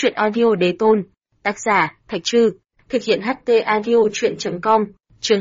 Truyện audio đế tôn. Tác giả, Thạch Trư. Thực hiện HT audio truyện.com. Chương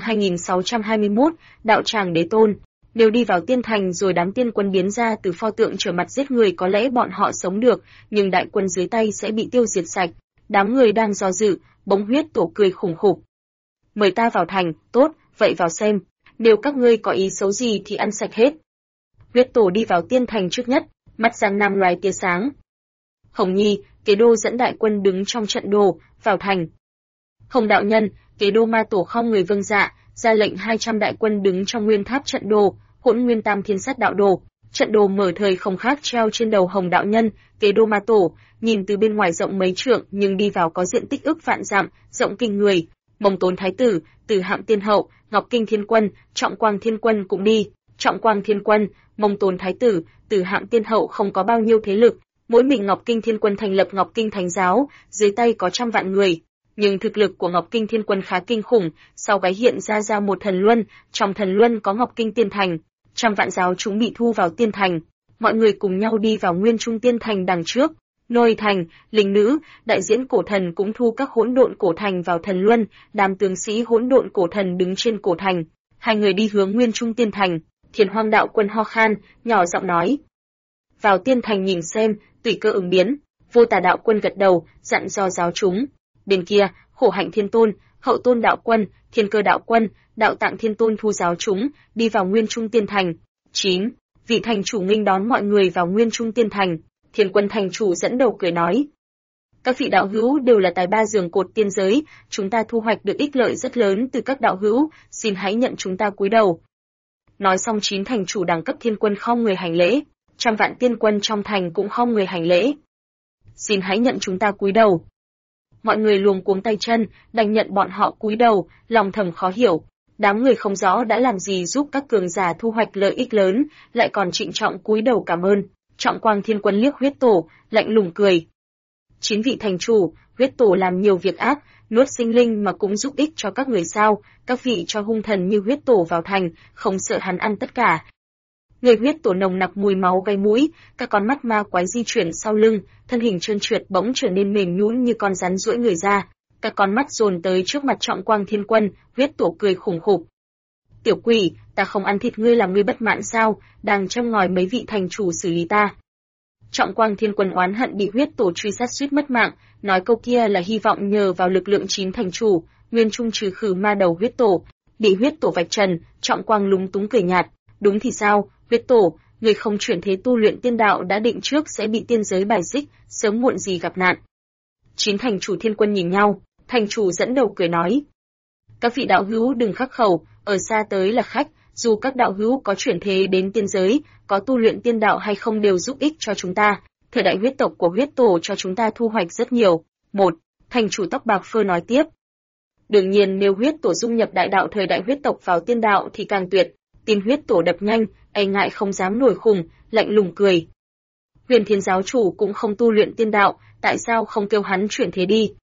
2621, Đạo tràng đế tôn. Nếu đi vào tiên thành rồi đám tiên quân biến ra từ pho tượng trở mặt giết người có lẽ bọn họ sống được, nhưng đại quân dưới tay sẽ bị tiêu diệt sạch. Đám người đang do dự, bỗng huyết tổ cười khủng khục. Mời ta vào thành, tốt, vậy vào xem. Nếu các ngươi có ý xấu gì thì ăn sạch hết. Huyết tổ đi vào tiên thành trước nhất, mắt Giang Nam loài tia sáng. Hồng Nhi, Kế Đô dẫn đại quân đứng trong trận đồ, vào thành. Hồng đạo nhân, Kế Đô ma tổ không người vâng dạ, ra lệnh 200 đại quân đứng trong nguyên tháp trận đồ, Hỗn Nguyên Tam Thiên Sát đạo đồ. Trận đồ mở thời không khác treo trên đầu Hồng đạo nhân, Kế Đô ma tổ, nhìn từ bên ngoài rộng mấy trượng nhưng đi vào có diện tích ức vạn dặm, rộng kinh người. Mông Tốn Thái tử, Từ Hạm Tiên hậu, Ngọc Kinh Thiên quân, Trọng Quang Thiên quân cũng đi. Trọng Quang Thiên quân, Mông Tốn Thái tử, Từ Hạm Tiên hậu không có bao nhiêu thế lực, mỗi mình Ngọc Kinh Thiên quân thành lập Ngọc Kinh Thánh giáo, dưới tay có 100 vạn người. Nhưng thực lực của Ngọc Kinh Thiên quân khá kinh khủng, sau gáy hiện ra một thần luân, trong thần luân có Ngọc Kinh Tiên thành, 100 vạn giáo chúng bị thu vào tiên thành. Mọi người cùng nhau đi vào Nguyên Trung Tiên thành đằng trước. Nôi thành, linh nữ, đại diễn cổ thần cũng thu các hỗn độn cổ thành vào thần luân, đám tướng sĩ hỗn độn cổ thần đứng trên cổ thành. Hai người đi hướng Nguyên Trung Tiên thành. Thiền Hoang đạo quân ho khan, nhỏ giọng nói: vào tiên thành nhìn xem, tùy cơ ứng biến. Vô Tà đạo quân gật đầu, dặn dò giáo chúng. Bên kia, Khổ Hạnh Thiên tôn, Hậu Tôn đạo quân, Thiên Cơ đạo quân, Đạo Tạng Thiên tôn thu giáo chúng, đi vào Nguyên Trung Tiên thành. 9. Vị thành chủ nghênh đón mọi người vào Nguyên Trung Tiên thành. Thiên Quân thành chủ dẫn đầu cười nói: các vị đạo hữu đều là tài ba giường cột tiên giới, chúng ta thu hoạch được ích lợi rất lớn từ các đạo hữu, xin hãy nhận chúng ta cúi đầu. Nói xong 9 thành chủ đẳng cấp thiên quân không người hành lễ, 100 vạn tiên quân trong thành cũng không người hành lễ. Xin hãy nhận chúng ta cúi đầu. Mọi người luống cuống tay chân, đành nhận bọn họ cúi đầu, lòng thầm khó hiểu. Đám người không rõ đã làm gì giúp các cường giả thu hoạch lợi ích lớn, lại còn trịnh trọng cúi đầu cảm ơn. Trọng Quang Thiên quân liếc huyết tổ, lạnh lùng cười. 9 vị thành chủ, huyết tổ làm nhiều việc ác, nuốt sinh linh mà cũng giúp ích cho các người sao? Các vị cho hung thần như huyết tổ vào thành, không sợ hắn ăn tất cả. Người huyết tổ nồng nặc mùi máu gai mũi, các con mắt ma quái di chuyển sau lưng, thân hình trơn trượt bỗng trở nên mềm nhũn như con rắn duỗi người ra. Các con mắt dồn tới trước mặt Trọng Quang Thiên quân, huyết tổ cười khủng khục. Tiểu quỷ, ta không ăn thịt ngươi làm ngươi bất mãn sao? Đang châm ngòi mấy vị thành chủ xử lý ta. Trọng Quang Thiên quân oán hận bị huyết tổ truy sát suýt mất mạng, nói câu kia là hy vọng nhờ vào lực lượng 9 thành chủ, Nguyên Trung trừ khử ma đầu huyết tổ. Bị huyết tổ vạch trần, Trọng Quang lúng túng cười nhạt. Đúng thì sao, huyết tổ, người không chuyển thế tu luyện tiên đạo đã định trước sẽ bị tiên giới bài xích, sớm muộn gì gặp nạn. 9 thành chủ thiên quân nhìn nhau, thành chủ dẫn đầu cười nói: các vị đạo hữu đừng khắc khẩu, ở xa tới là khách, dù các đạo hữu có chuyển thế đến tiên giới, có tu luyện tiên đạo hay không đều giúp ích cho chúng ta. Thời đại huyết tộc của huyết tổ cho chúng ta thu hoạch rất nhiều. Một, thành chủ tóc bạc phơ nói tiếp. Đương nhiên nếu huyết tổ dung nhập đại đạo thời đại huyết tộc vào tiên đạo thì càng tuyệt. Tim huyết tổ đập nhanh, e ngại không dám nổi khùng, lạnh lùng cười. Huyền Thiên giáo chủ cũng không tu luyện tiên đạo, tại sao không kêu hắn chuyển thế đi?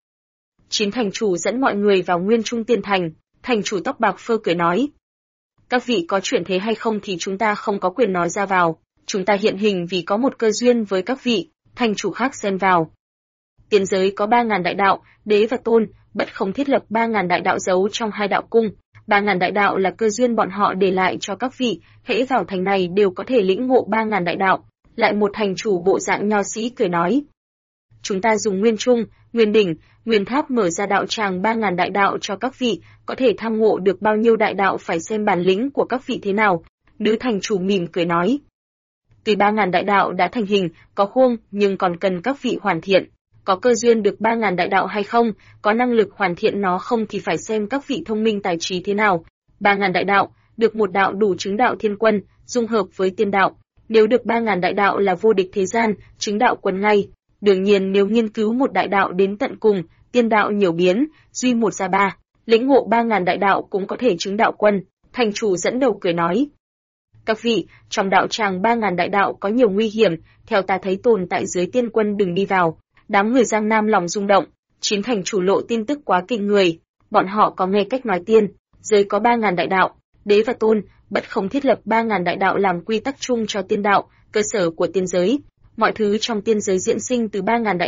9 thành chủ dẫn mọi người vào Nguyên Trung Tiên thành, thành chủ tóc bạc phơ cười nói: các vị có chuyển thế hay không thì chúng ta không có quyền nói ra vào, chúng ta hiện hình vì có một cơ duyên với các vị. Thành chủ khác xen vào: tiên giới có 3.000 đại đạo, đế và tôn, bất không thiết lập 3.000 đại đạo giấu trong 2 đạo cung. 3.000 đại đạo là cơ duyên bọn họ để lại cho các vị, hễ vào thành này đều có thể lĩnh ngộ 3.000 đại đạo. Lại một thành chủ bộ dạng nho sĩ cười nói: chúng ta dùng Nguyên Trung, Nguyên Đỉnh, Nguyên Tháp mở ra đạo tràng 3.000 đại đạo cho các vị, có thể tham ngộ được bao nhiêu đại đạo phải xem bản lĩnh của các vị thế nào. Nữ thành chủ mỉm cười nói: tuy 3.000 đại đạo đã thành hình, có khuôn, nhưng còn cần các vị hoàn thiện. Có cơ duyên được 3.000 đại đạo hay không, có năng lực hoàn thiện nó không thì phải xem các vị thông minh tài trí thế nào. 3.000 đại đạo, được một đạo đủ chứng đạo thiên quân, dung hợp với tiên đạo. Nếu được 3.000 đại đạo là vô địch thế gian, chứng đạo quân ngay. Đương nhiên nếu nghiên cứu một đại đạo đến tận cùng, tiên đạo nhiều biến, duy một ra 3, lĩnh ngộ 3.000 đại đạo cũng có thể chứng đạo quân. Thành chủ dẫn đầu cười nói: các vị, trong đạo tràng 3.000 đại đạo có nhiều nguy hiểm, theo ta thấy tồn tại dưới tiên quân đừng đi vào. Đám người Giang Nam lòng rung động, 9 thành chủ lộ tin tức quá kinh người, bọn họ có nghe cách nói tiên, giới có 3.000 đại đạo, đế và tôn, bất không thiết lập 3.000 đại đạo làm quy tắc chung cho tiên đạo, cơ sở của tiên giới. Mọi thứ trong tiên giới diễn sinh từ 3.000 đại đạo,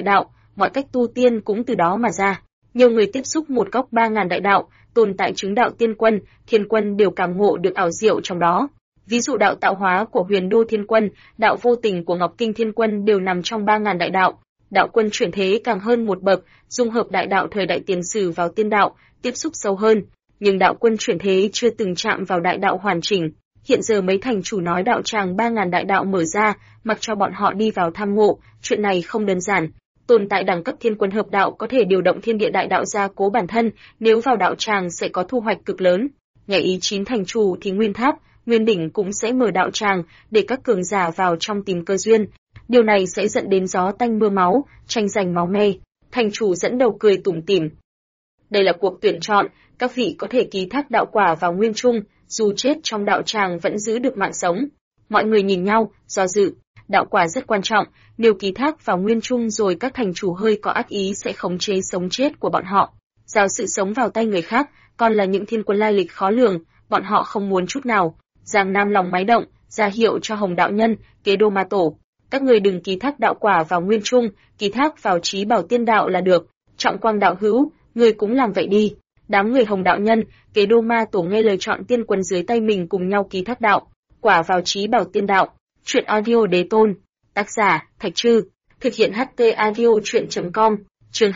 mọi cách tu tiên cũng từ đó mà ra. Nhiều người tiếp xúc một góc 3.000 đại đạo, tồn tại chứng đạo tiên quân, thiên quân đều cảm ngộ được ảo diệu trong đó. Ví dụ đạo tạo hóa của Huyền Đô Thiên Quân, đạo vô tình của Ngọc Kinh Thiên Quân đều nằm trong 3.000 đại đạo. Đạo quân chuyển thế càng hơn một bậc, dung hợp đại đạo thời đại tiền sử vào tiên đạo, tiếp xúc sâu hơn. Nhưng đạo quân chuyển thế chưa từng chạm vào đại đạo hoàn chỉnh. Hiện giờ mấy thành chủ nói đạo tràng 3.000 đại đạo mở ra, mặc cho bọn họ đi vào tham ngộ, chuyện này không đơn giản. Tồn tại đẳng cấp thiên quân hợp đạo có thể điều động thiên địa đại đạo gia cố bản thân, nếu vào đạo tràng sẽ có thu hoạch cực lớn. Nghe ý 9 thành chủ thì Nguyên Tháp, Nguyên Đỉnh cũng sẽ mở đạo tràng để các cường giả vào trong tìm cơ duyên. Điều này sẽ dẫn đến gió tanh mưa máu, tranh giành máu me. Thành chủ dẫn đầu cười tủm tỉm. Đây là cuộc tuyển chọn, các vị có thể ký thác đạo quả vào nguyên trung, dù chết trong đạo tràng vẫn giữ được mạng sống. Mọi người nhìn nhau, do dự. Đạo quả rất quan trọng, nếu ký thác vào nguyên trung rồi các thành chủ hơi có ác ý sẽ khống chế sống chết của bọn họ. Giao sự sống vào tay người khác, còn là những thiên quân lai lịch khó lường, bọn họ không muốn chút nào. Giang Nam lòng máy động, ra hiệu cho Hồng đạo nhân, Kế Đô Ma Tổ. Các người đừng ký thác đạo quả vào nguyên trung, ký thác vào trí bảo tiên đạo là được. Trọng Quang đạo hữu, người cũng làm vậy đi. Đám người Hồng đạo nhân, Kế Đô Ma Tổ nghe lời chọn tiên quân dưới tay mình cùng nhau ký thác đạo quả vào trí bảo tiên đạo. Truyện audio Đế Tôn, tác giả Thạch Trư, thực hiện HT audio truyện.com, chương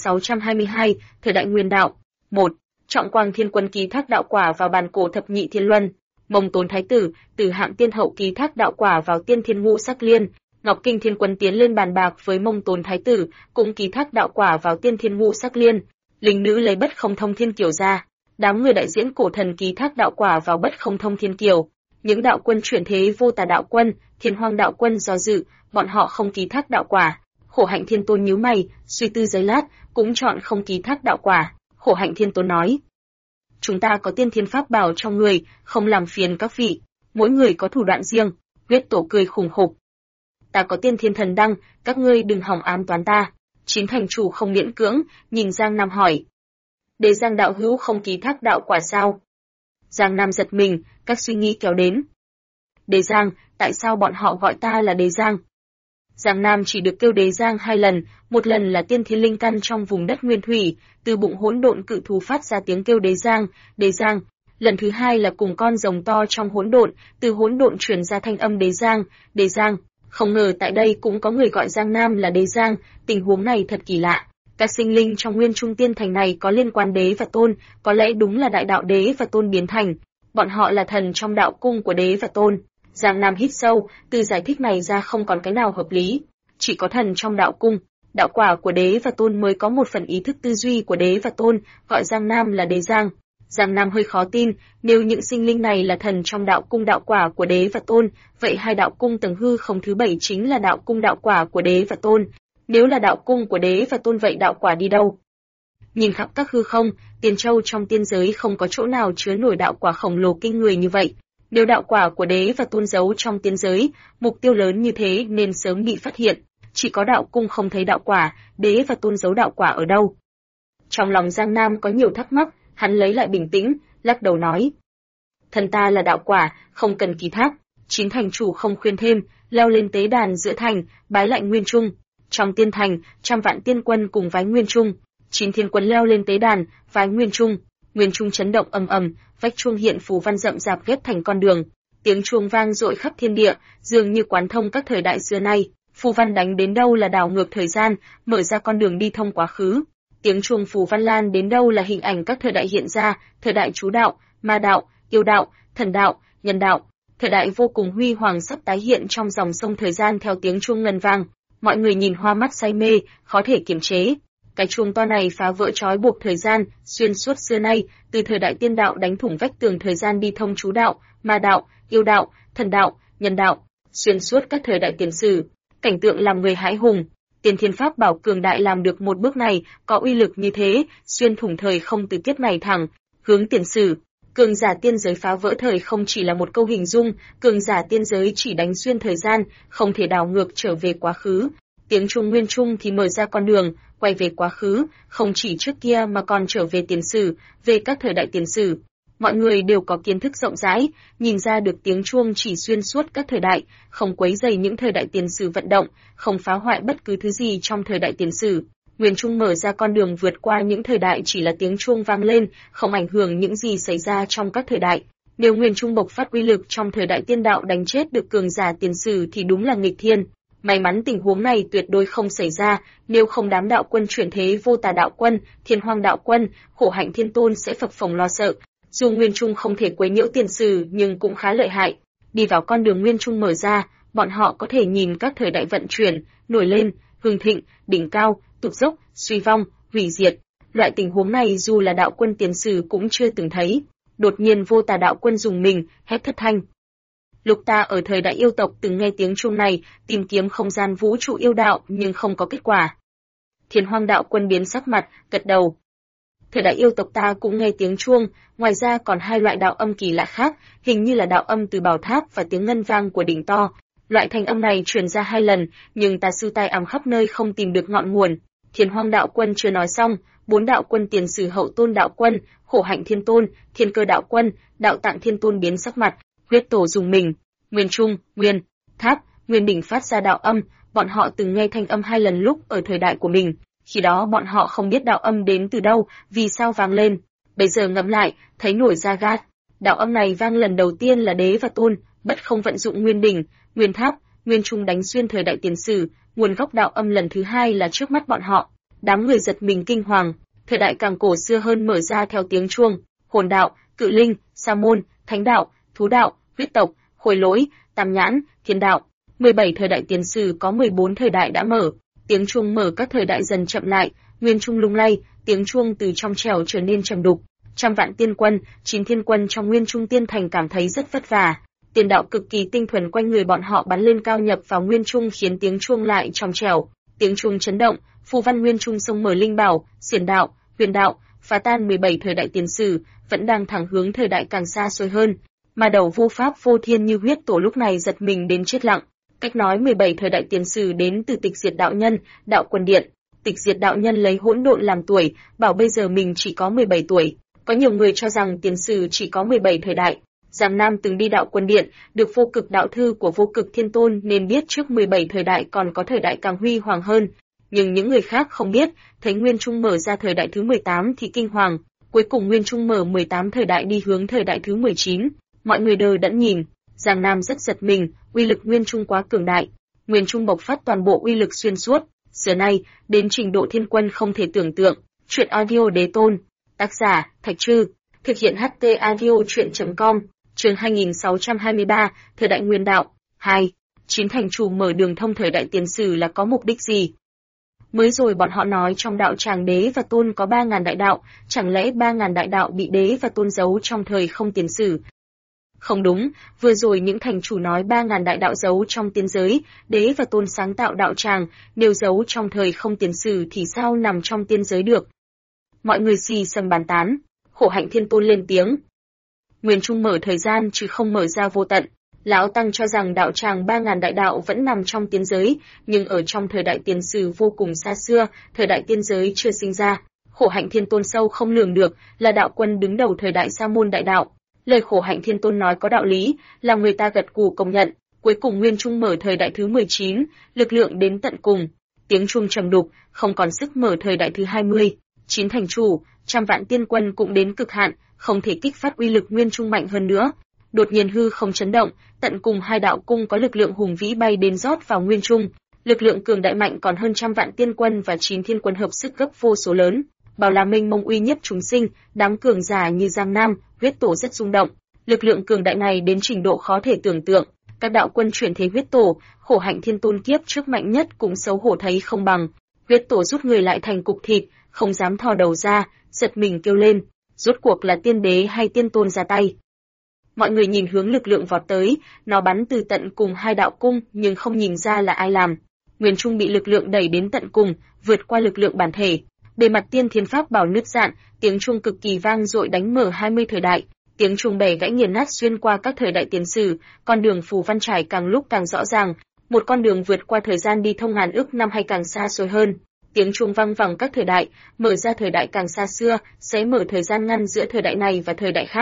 2622, thời đại Nguyên đạo. 1. Trọng Quang Thiên Quân ký thác đạo quả vào bàn cổ thập nhị thiên luân. Mông Tốn Thái tử, Tử Hạm Tiên Hậu ký thác đạo quả vào tiên thiên ngũ sắc liên. Ngọc Kinh Thiên Quân tiến lên bàn bạc với Mông Tốn Thái tử, cũng ký thác đạo quả vào tiên thiên ngũ sắc liên. Linh nữ lấy Bất Không Thông Thiên Kiều ra. Đám người đại diễn cổ thần ký thác đạo quả vào Bất Không Thông Thiên Kiều. Những đạo quân chuyển thế Vô Tà đạo quân, Thiên Hoang đạo quân do dự, bọn họ không ký thác đạo quả. Khổ Hạnh Thiên Tôn nhíu mày, suy tư giây lát, cũng chọn không ký thác đạo quả. Khổ Hạnh Thiên Tôn nói: chúng ta có tiên thiên pháp bảo trong người, không làm phiền các vị. Mỗi người có thủ đoạn riêng. Huyết Tổ cười khủng khục: ta có tiên thiên thần đăng, các ngươi đừng hỏng ám toán ta. 9 thành chủ không miễn cưỡng, nhìn Giang Nam hỏi: Đế Giang đạo hữu không ký thác đạo quả sao? Giang Nam giật mình, các suy nghĩ kéo đến. Đế Giang, tại sao bọn họ gọi ta là Đế Giang? Giang Nam chỉ được kêu Đế Giang 2 lần, một lần là tiên thiên linh căn trong vùng đất nguyên thủy, từ bụng hỗn độn cự thú phát ra tiếng kêu Đế Giang, Đế Giang. Lần thứ 2 là cùng con rồng to trong hỗn độn, từ hỗn độn truyền ra thanh âm Đế Giang, Đế Giang. Không ngờ tại đây cũng có người gọi Giang Nam là Đế Giang, tình huống này thật kỳ lạ. Các sinh linh trong Nguyên Trung Tiên Thành này có liên quan Đế và Tôn, có lẽ đúng là đại đạo Đế và Tôn biến thành. Bọn họ là thần trong đạo cung của Đế và Tôn. Giang Nam hít sâu, từ giải thích này ra không còn cái nào hợp lý. Chỉ có thần trong đạo cung, đạo quả của Đế và Tôn mới có một phần ý thức tư duy của Đế và Tôn, gọi Giang Nam là Đế Giang. Giang Nam hơi khó tin, nếu những sinh linh này là thần trong đạo cung đạo quả của Đế và Tôn, vậy hai đạo cung tầng hư không thứ 7 chính là đạo cung đạo quả của Đế và Tôn. Nếu là đạo cung của Đế và Tôn vậy đạo quả đi đâu? Nhìn khắp các hư không, Tiên Châu trong tiên giới không có chỗ nào chứa nổi đạo quả khổng lồ kinh người như vậy. Nếu đạo quả của Đế và Tôn giấu trong tiên giới, mục tiêu lớn như thế nên sớm bị phát hiện. Chỉ có đạo cung không thấy đạo quả, Đế và Tôn giấu đạo quả ở đâu? Trong lòng Giang Nam có nhiều thắc mắc, hắn lấy lại bình tĩnh, lắc đầu nói: thần ta là đạo quả, không cần ký thác. 9 thành chủ không khuyên thêm, leo lên tế đàn giữa thành, bái lại Nguyên Trung. Trong tiên thành, trăm vạn tiên quân cùng vái Nguyên Trung. 9 thiên quân leo lên tế đàn, vái Nguyên Trung. Nguyên Trung chấn động ầm ầm, vách chuông hiện phù văn rậm rạp ghép thành con đường. Tiếng chuông vang dội khắp thiên địa, dường như quán thông các thời đại xưa nay. Phù văn đánh đến đâu là đảo ngược thời gian, mở ra con đường đi thông quá khứ. Tiếng chuông phù văn lan đến đâu là hình ảnh các thời đại hiện ra, thời đại chú đạo, ma đạo, yêu đạo, thần đạo, nhân đạo. Thời đại vô cùng huy hoàng sắp tái hiện trong dòng sông thời gian theo tiếng chuông ngân vang. Mọi người nhìn hoa mắt say mê, khó thể kiềm chế. Cái chuông to này phá vỡ trói buộc thời gian, xuyên suốt xưa nay, từ thời đại tiên đạo đánh thủng vách tường thời gian đi thông chú đạo, ma đạo, yêu đạo, thần đạo, nhân đạo, xuyên suốt các thời đại tiền sử. Cảnh tượng làm người hãi hùng. Tiên thiên pháp bảo cường đại làm được một bước này, có uy lực như thế, xuyên thủng thời không từ kiếp này thẳng hướng tiền sử. Cường giả tiên giới phá vỡ thời không chỉ là một câu hình dung, cường giả tiên giới chỉ đánh xuyên thời gian, không thể đảo ngược trở về quá khứ. Tiếng chuông Nguyên Trung thì mở ra con đường, quay về quá khứ, không chỉ trước kia mà còn trở về tiền sử, về các thời đại tiền sử. Mọi người đều có kiến thức rộng rãi, nhìn ra được tiếng chuông chỉ xuyên suốt các thời đại, không quấy rầy những thời đại tiền sử vận động, không phá hoại bất cứ thứ gì trong thời đại tiền sử. Nguyên Trung mở ra con đường vượt qua những thời đại chỉ là tiếng chuông vang lên, không ảnh hưởng những gì xảy ra trong các thời đại. Nếu Nguyên Trung bộc phát uy lực trong thời đại tiên đạo đánh chết được cường giả tiền sử thì đúng là nghịch thiên. May mắn tình huống này tuyệt đối không xảy ra, nếu không đám đạo quân chuyển thế Vô Tà đạo quân, Thiên Hoang đạo quân, Khổ Hạnh Thiên Tôn sẽ phập phồng lo sợ. Dù Nguyên Trung không thể quấy nhiễu tiền sử nhưng cũng khá lợi hại. Đi vào con đường Nguyên Trung mở ra, bọn họ có thể nhìn các thời đại vận chuyển, nổi lên, hưng thịnh, đỉnh cao, tụt dốc, suy vong, hủy diệt. Loại tình huống này dù là đạo quân tiền sử cũng chưa từng thấy. Đột nhiên Vô Tà đạo quân dùng mình, hét thất thanh. Lục Ta ở thời đại yêu tộc từng nghe tiếng chuông này, tìm kiếm không gian vũ trụ yêu đạo nhưng không có kết quả. Thiên Hoang đạo quân biến sắc mặt, gật đầu. Thời đại yêu tộc ta cũng nghe tiếng chuông, ngoài ra còn hai loại đạo âm kỳ lạ khác, hình như là đạo âm từ bảo tháp và tiếng ngân vang của đỉnh to. Loại thanh âm này truyền ra 2 lần, nhưng ta sưu tai ám khắp nơi không tìm được ngọn nguồn. Thiên Hoang đạo quân chưa nói xong, 4 đạo quân tiền sử Hậu Tôn đạo quân, Khổ Hạnh Thiên Tôn, Thiên Cơ đạo quân, Đạo Tạng Thiên Tôn biến sắc mặt, huyết tổ dùng mình. Nguyên Trung, Nguyên Tháp, Nguyên đỉnh phát ra đạo âm, bọn họ từng nghe thanh âm 2 lần lúc ở thời đại của mình. Khi đó bọn họ không biết đạo âm đến từ đâu, vì sao vang lên. Bây giờ ngẫm lại, thấy nổi da gà. Đạo âm này vang lần đầu tiên là Đế và Tôn, bất không vận dụng Nguyên đỉnh, Nguyên Tháp, Nguyên Trung đánh xuyên thời đại tiền sử, nguồn gốc đạo âm lần thứ 2 là trước mắt bọn họ. Đám người giật mình kinh hoàng, thời đại càng cổ xưa hơn mở ra theo tiếng chuông, hồn đạo, cự linh, sa môn, thánh đạo, thú đạo, huyết tộc, khôi lỗi, tam nhãn, thiên đạo. 17 thời đại tiền sử có 14 thời đại đã mở. Tiếng chuông mở các thời đại dần chậm lại, Nguyên Trung lung lay, tiếng chuông từ trong trẻo trở nên trầm đục. Trăm vạn tiên quân, 9 thiên quân trong Nguyên Trung tiên thành cảm thấy rất vất vả. Tiền đạo cực kỳ tinh thuần quanh người bọn họ bắn lên cao nhập vào Nguyên Trung khiến tiếng chuông lại trong trẻo. Tiếng chuông chấn động, phù văn Nguyên Trung sông mở linh bảo, xiển đạo, huyền đạo, phá tan 17 thời đại tiền sử, vẫn đang thẳng hướng thời đại càng xa xôi hơn. Mà đầu vô pháp vô thiên như huyết tổ lúc này giật mình đến chết lặng. Cách nói 17 thời đại tiền sử đến từ Tịch Diệt đạo nhân, Đạo Quân Điện. Tịch Diệt đạo nhân lấy hỗn độn làm tuổi, bảo bây giờ mình chỉ có 17 tuổi. Có nhiều người cho rằng tiền sử chỉ có 17 thời đại. Giang Nam từng đi Đạo Quân Điện, được vô cực đạo thư của vô cực thiên tôn nên biết trước 17 thời đại còn có thời đại càng huy hoàng hơn. Nhưng những người khác không biết, thấy Nguyên Trung mở ra thời đại thứ 18 thì kinh hoàng. Cuối cùng Nguyên Trung mở 18 thời đại đi hướng thời đại thứ 19. Mọi người đờ đẫn nhìn. Giang Nam rất giật mình, uy lực Nguyên Trung quá cường đại. Nguyên Trung bộc phát toàn bộ uy lực xuyên suốt, xưa nay, đến trình độ thiên quân không thể tưởng tượng. Truyện audio Đế Tôn, tác giả, Thạch Trư, thực hiện HT audio truyện.com, chương 2623, thời đại Nguyên Đạo, 2. 9 thành chủ mở đường thông thời đại tiền sử là có mục đích gì? Mới rồi bọn họ nói trong đạo tràng Đế và Tôn có 3.000 đại đạo, chẳng lẽ 3.000 đại đạo bị Đế và Tôn giấu trong thời không tiền sử? Không đúng, vừa rồi những thành chủ nói 3.000 đại đạo giấu trong tiên giới, Đế và Tôn sáng tạo đạo tràng, nếu giấu trong thời không tiền sử thì sao nằm trong tiên giới được? Mọi người xì xầm bàn tán, Khổ Hạnh Thiên Tôn lên tiếng. Nguyên Trung mở thời gian chứ không mở ra vô tận. Lão Tăng cho rằng đạo tràng 3.000 đại đạo vẫn nằm trong tiên giới, nhưng ở trong thời đại tiền sử vô cùng xa xưa, thời đại tiên giới chưa sinh ra. Khổ Hạnh Thiên Tôn sâu không lường được, là đạo quân đứng đầu thời đại Sa môn đại đạo. Lời Khổ Hạnh Thiên Tôn nói có đạo lý, làm người ta gật gù công nhận. Cuối cùng Nguyên Trung mở thời đại thứ 19, lực lượng đến tận cùng. Tiếng chuông trầm đục, không còn sức mở thời đại thứ 20. 9 thành chủ, trăm vạn tiên quân cũng đến cực hạn, không thể kích phát uy lực Nguyên Trung mạnh hơn nữa. Đột nhiên hư không chấn động, tận cùng hai đạo cung có lực lượng hùng vĩ bay đến rót vào Nguyên Trung. Lực lượng cường đại mạnh còn hơn trăm vạn tiên quân và 9 thiên quân hợp sức gấp vô số lớn. Bảo là mênh mông uy nhiếp chúng sinh, đám cường giả như Giang Nam, huyết tổ rất rung động. Lực lượng cường đại này đến trình độ khó thể tưởng tượng. Các đạo quân chuyển thế huyết tổ, Khổ Hạnh Thiên Tôn kiếp trước mạnh nhất cũng xấu hổ thấy không bằng. Huyết tổ rút người lại thành cục thịt, không dám thò đầu ra, giật mình kêu lên. Rốt cuộc là tiên đế hay tiên tôn ra tay? Mọi người nhìn hướng lực lượng vọt tới, nó bắn từ tận cùng hai đạo cung nhưng không nhìn ra là ai làm. Nguyên Trung bị lực lượng đẩy đến tận cùng, vượt qua lực lượng bản thể. Bề mặt tiên thiên pháp bảo nứt rạn, tiếng chuông cực kỳ vang dội đánh mở 20 thời đại. Tiếng chuông bẻ gãy nghiền nát xuyên qua các thời đại tiền sử, con đường phù văn trải càng lúc càng rõ ràng, một con đường vượt qua thời gian đi thông ngàn ức năm hay càng xa xôi hơn. Tiếng chuông vang vẳng các thời đại, mở ra thời đại càng xa xưa, sẽ mở thời gian ngăn giữa thời đại này và thời đại khác.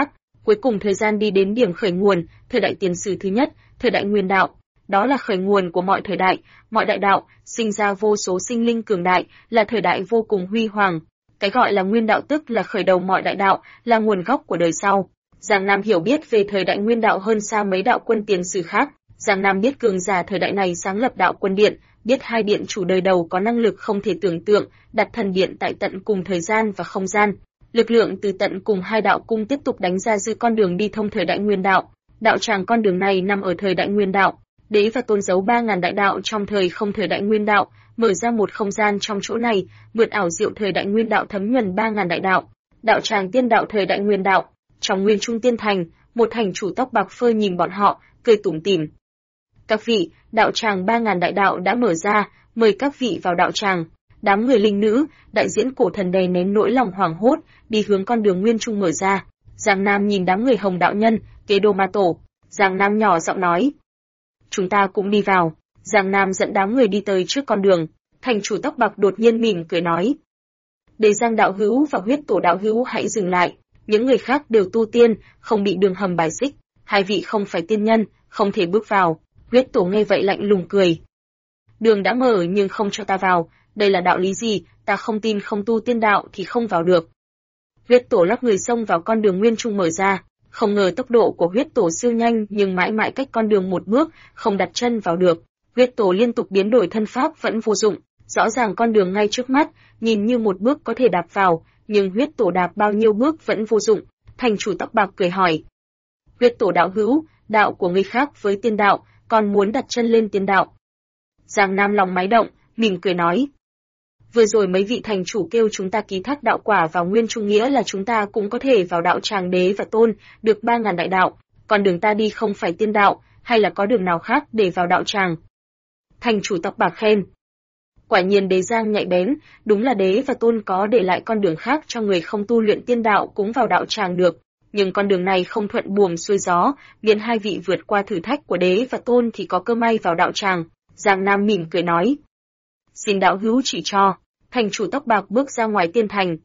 Cuối cùng thời gian đi đến điểm khởi nguồn, thời đại tiền sử thứ nhất, thời đại nguyên đạo. Đó là khởi nguồn của mọi thời đại, mọi đại đạo, sinh ra vô số sinh linh cường đại, là thời đại vô cùng huy hoàng. Cái gọi là nguyên đạo tức là khởi đầu mọi đại đạo, là nguồn gốc của đời sau. Giang Nam hiểu biết về thời đại nguyên đạo hơn xa mấy đạo quân tiền sử khác. Giang Nam biết cường giả thời đại này sáng lập đạo quân điện, biết hai điện chủ đời đầu có năng lực không thể tưởng tượng, đặt thần điện tại tận cùng thời gian và không gian. Lực lượng từ tận cùng hai đạo cung tiếp tục đánh ra dư con đường đi thông thời đại nguyên đạo. Đạo tràng con đường này nằm ở thời đại nguyên đạo. Đế và Tôn giấu 3000 đại đạo trong thời không thời đại nguyên đạo, mở ra một không gian trong chỗ này, mượn ảo diệu thời đại nguyên đạo thấm nhuần 3000 đại đạo. Đạo tràng tiên đạo thời đại nguyên đạo. Trong Nguyên Trung Tiên Thành, một thành chủ tóc bạc phơ nhìn bọn họ, cười tủm tỉm. Các vị, đạo tràng 3000 đại đạo đã mở ra, mời các vị vào đạo tràng. Đám người linh nữ, đại diễn cổ thần đè nén nỗi lòng hoảng hốt, đi hướng con đường Nguyên Trung mở ra. Giang Nam nhìn đám người Hồng đạo nhân, kế Đô Ma Tổ. Giang Nam nhỏ giọng nói. Chúng ta cũng đi vào. Giang Nam dẫn đám người đi tới trước con đường. Thành chủ tóc bạc đột nhiên mỉm cười nói. Đế Giang đạo hữu và Huyết Tổ đạo hữu hãy dừng lại. Những người khác đều tu tiên, không bị đường hầm bài xích. Hai vị không phải tiên nhân, không thể bước vào. Huyết Tổ nghe vậy lạnh lùng cười. Đường đã mở nhưng không cho ta vào. Đây là đạo lý gì, ta không tin không tu tiên đạo thì không vào được. Huyết Tổ lắc người xông vào con đường Nguyên Trung mở ra. Không ngờ tốc độ của Huyết Tổ siêu nhanh nhưng mãi mãi cách con đường một bước, không đặt chân vào được. Huyết Tổ liên tục biến đổi thân pháp vẫn vô dụng. Rõ ràng con đường ngay trước mắt, nhìn như một bước có thể đạp vào, nhưng Huyết Tổ đạp bao nhiêu bước vẫn vô dụng. Thành chủ tóc bạc cười hỏi. Huyết Tổ đạo hữu, đạo của người khác với tiên đạo, còn muốn đặt chân lên tiên đạo. Giang Nam lòng máy động, mỉm cười nói. Vừa rồi mấy vị thành chủ kêu chúng ta ký thác đạo quả vào Nguyên Trung nghĩa là chúng ta cũng có thể vào đạo tràng Đế và Tôn, được 3000 đại đạo, còn đường ta đi không phải tiên đạo, hay là có đường nào khác để vào đạo tràng? Thành chủ tóc bạc khen. Quả nhiên Đế Giang nhạy bén, đúng là Đế và Tôn có để lại con đường khác cho người không tu luyện tiên đạo cũng vào đạo tràng được, nhưng con đường này không thuận buồm xuôi gió, miễn hai vị vượt qua thử thách của Đế và Tôn thì có cơ may vào đạo tràng. Giang Nam mỉm cười nói. Xin đạo hữu chỉ cho. Thành chủ tóc bạc bước ra ngoài tiên thành.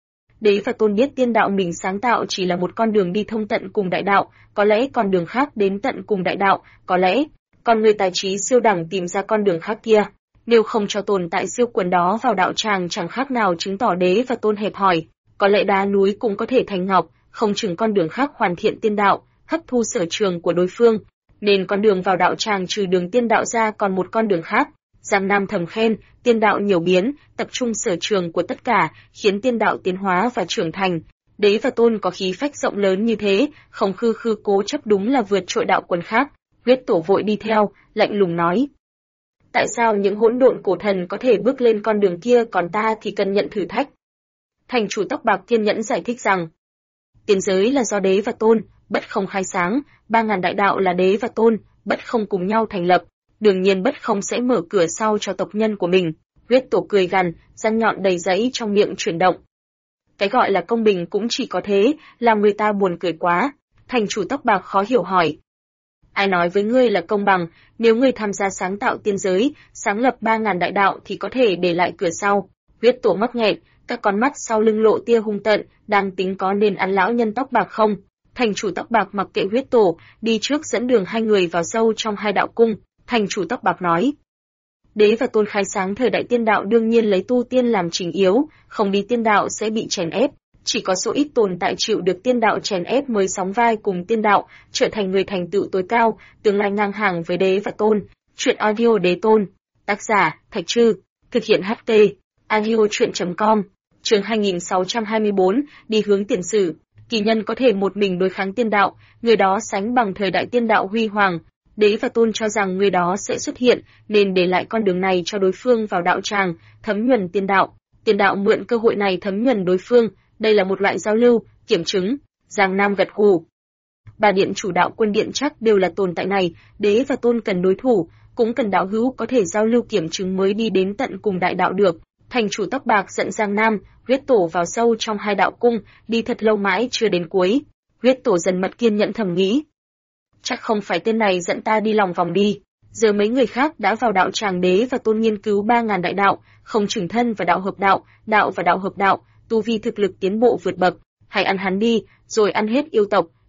Đế và Tôn biết tiên đạo mình sáng tạo chỉ là một con đường đi thông tận cùng đại đạo, có lẽ con đường khác đến tận cùng đại đạo, có lẽ con người tài trí siêu đẳng tìm ra con đường khác kia. Nếu không cho tồn tại siêu quần đó vào đạo tràng chẳng khác nào chứng tỏ Đế và Tôn hẹp hòi, có lẽ đá núi cũng có thể thành ngọc, không chừng con đường khác hoàn thiện tiên đạo, hấp thu sở trường của đối phương, nên con đường vào đạo tràng trừ đường tiên đạo ra còn một con đường khác. Giang Nam thầm khen, tiên đạo nhiều biến, tập trung sở trường của tất cả, khiến tiên đạo tiến hóa và trưởng thành. Đế và Tôn có khí phách rộng lớn như thế, không khư khư cố chấp đúng là vượt trội đạo quân khác. Huyết Tổ vội đi theo, lạnh lùng nói. Tại sao những hỗn độn cổ thần có thể bước lên con đường kia còn ta thì cần nhận thử thách? Thành chủ tóc bạc kiên nhẫn giải thích rằng, tiên giới là do Đế và Tôn, bất không khai sáng, 3000 đại đạo là Đế và Tôn, bất không cùng nhau thành lập. Đương nhiên bất không sẽ mở cửa sau cho tộc nhân của mình. Huyết Tổ cười gằn, răng nhọn đầy giấy trong miệng chuyển động. Cái gọi là công bình cũng chỉ có thế, làm người ta buồn cười quá. Thành chủ tóc bạc khó hiểu hỏi. Ai nói với ngươi là công bằng, nếu ngươi tham gia sáng tạo tiên giới, sáng lập 3000 đại đạo thì có thể để lại cửa sau. Huyết Tổ mắc nghẹn, các con mắt sau lưng lộ tia hung tợn, đang tính có nên ăn lão nhân tóc bạc không. Thành chủ tóc bạc mặc kệ Huyết Tổ, đi trước dẫn đường hai người vào sâu trong hai đạo cung. Thành chủ tóc bạc nói. Đế và Tôn khai sáng thời đại tiên đạo đương nhiên lấy tu tiên làm trình yếu, không đi tiên đạo sẽ bị chèn ép. Chỉ có số ít tồn tại chịu được tiên đạo chèn ép mới sóng vai cùng tiên đạo, trở thành người thành tựu tối cao, tương lai ngang hàng với Đế và Tôn. Chuyện audio Đế Tôn. Tác giả, Thạch Trư. Thực hiện HT. Audio.com. Chương 2624, đi hướng tiền sử. Kỳ nhân có thể một mình đối kháng tiên đạo, người đó sánh bằng thời đại tiên đạo huy hoàng. Đế và Tôn cho rằng người đó sẽ xuất hiện, nên để lại con đường này cho đối phương vào đạo tràng, thấm nhuần tiên đạo. Tiên đạo mượn cơ hội này thấm nhuần đối phương, đây là một loại giao lưu, kiểm chứng. Giang Nam gật gù. Ba điện chủ đạo quân điện chắc đều là tồn tại này, Đế và Tôn cần đối thủ, cũng cần đạo hữu có thể giao lưu kiểm chứng mới đi đến tận cùng đại đạo được. Thành chủ tóc bạc dẫn Giang Nam, Huyết Tổ vào sâu trong hai đạo cung, đi thật lâu mãi chưa đến cuối. Huyết Tổ dần mật kiên nhẫn thầm nghĩ. Chắc không phải tên này dẫn ta đi lòng vòng đi. Giờ mấy người khác đã vào đạo tràng Đế và Tôn nghiên cứu 3000 đại đạo, không chừng thân và đạo hợp đạo, đạo và đạo hợp đạo, tu vi thực lực tiến bộ vượt bậc. Hãy ăn hắn đi, rồi ăn hết yêu tộc,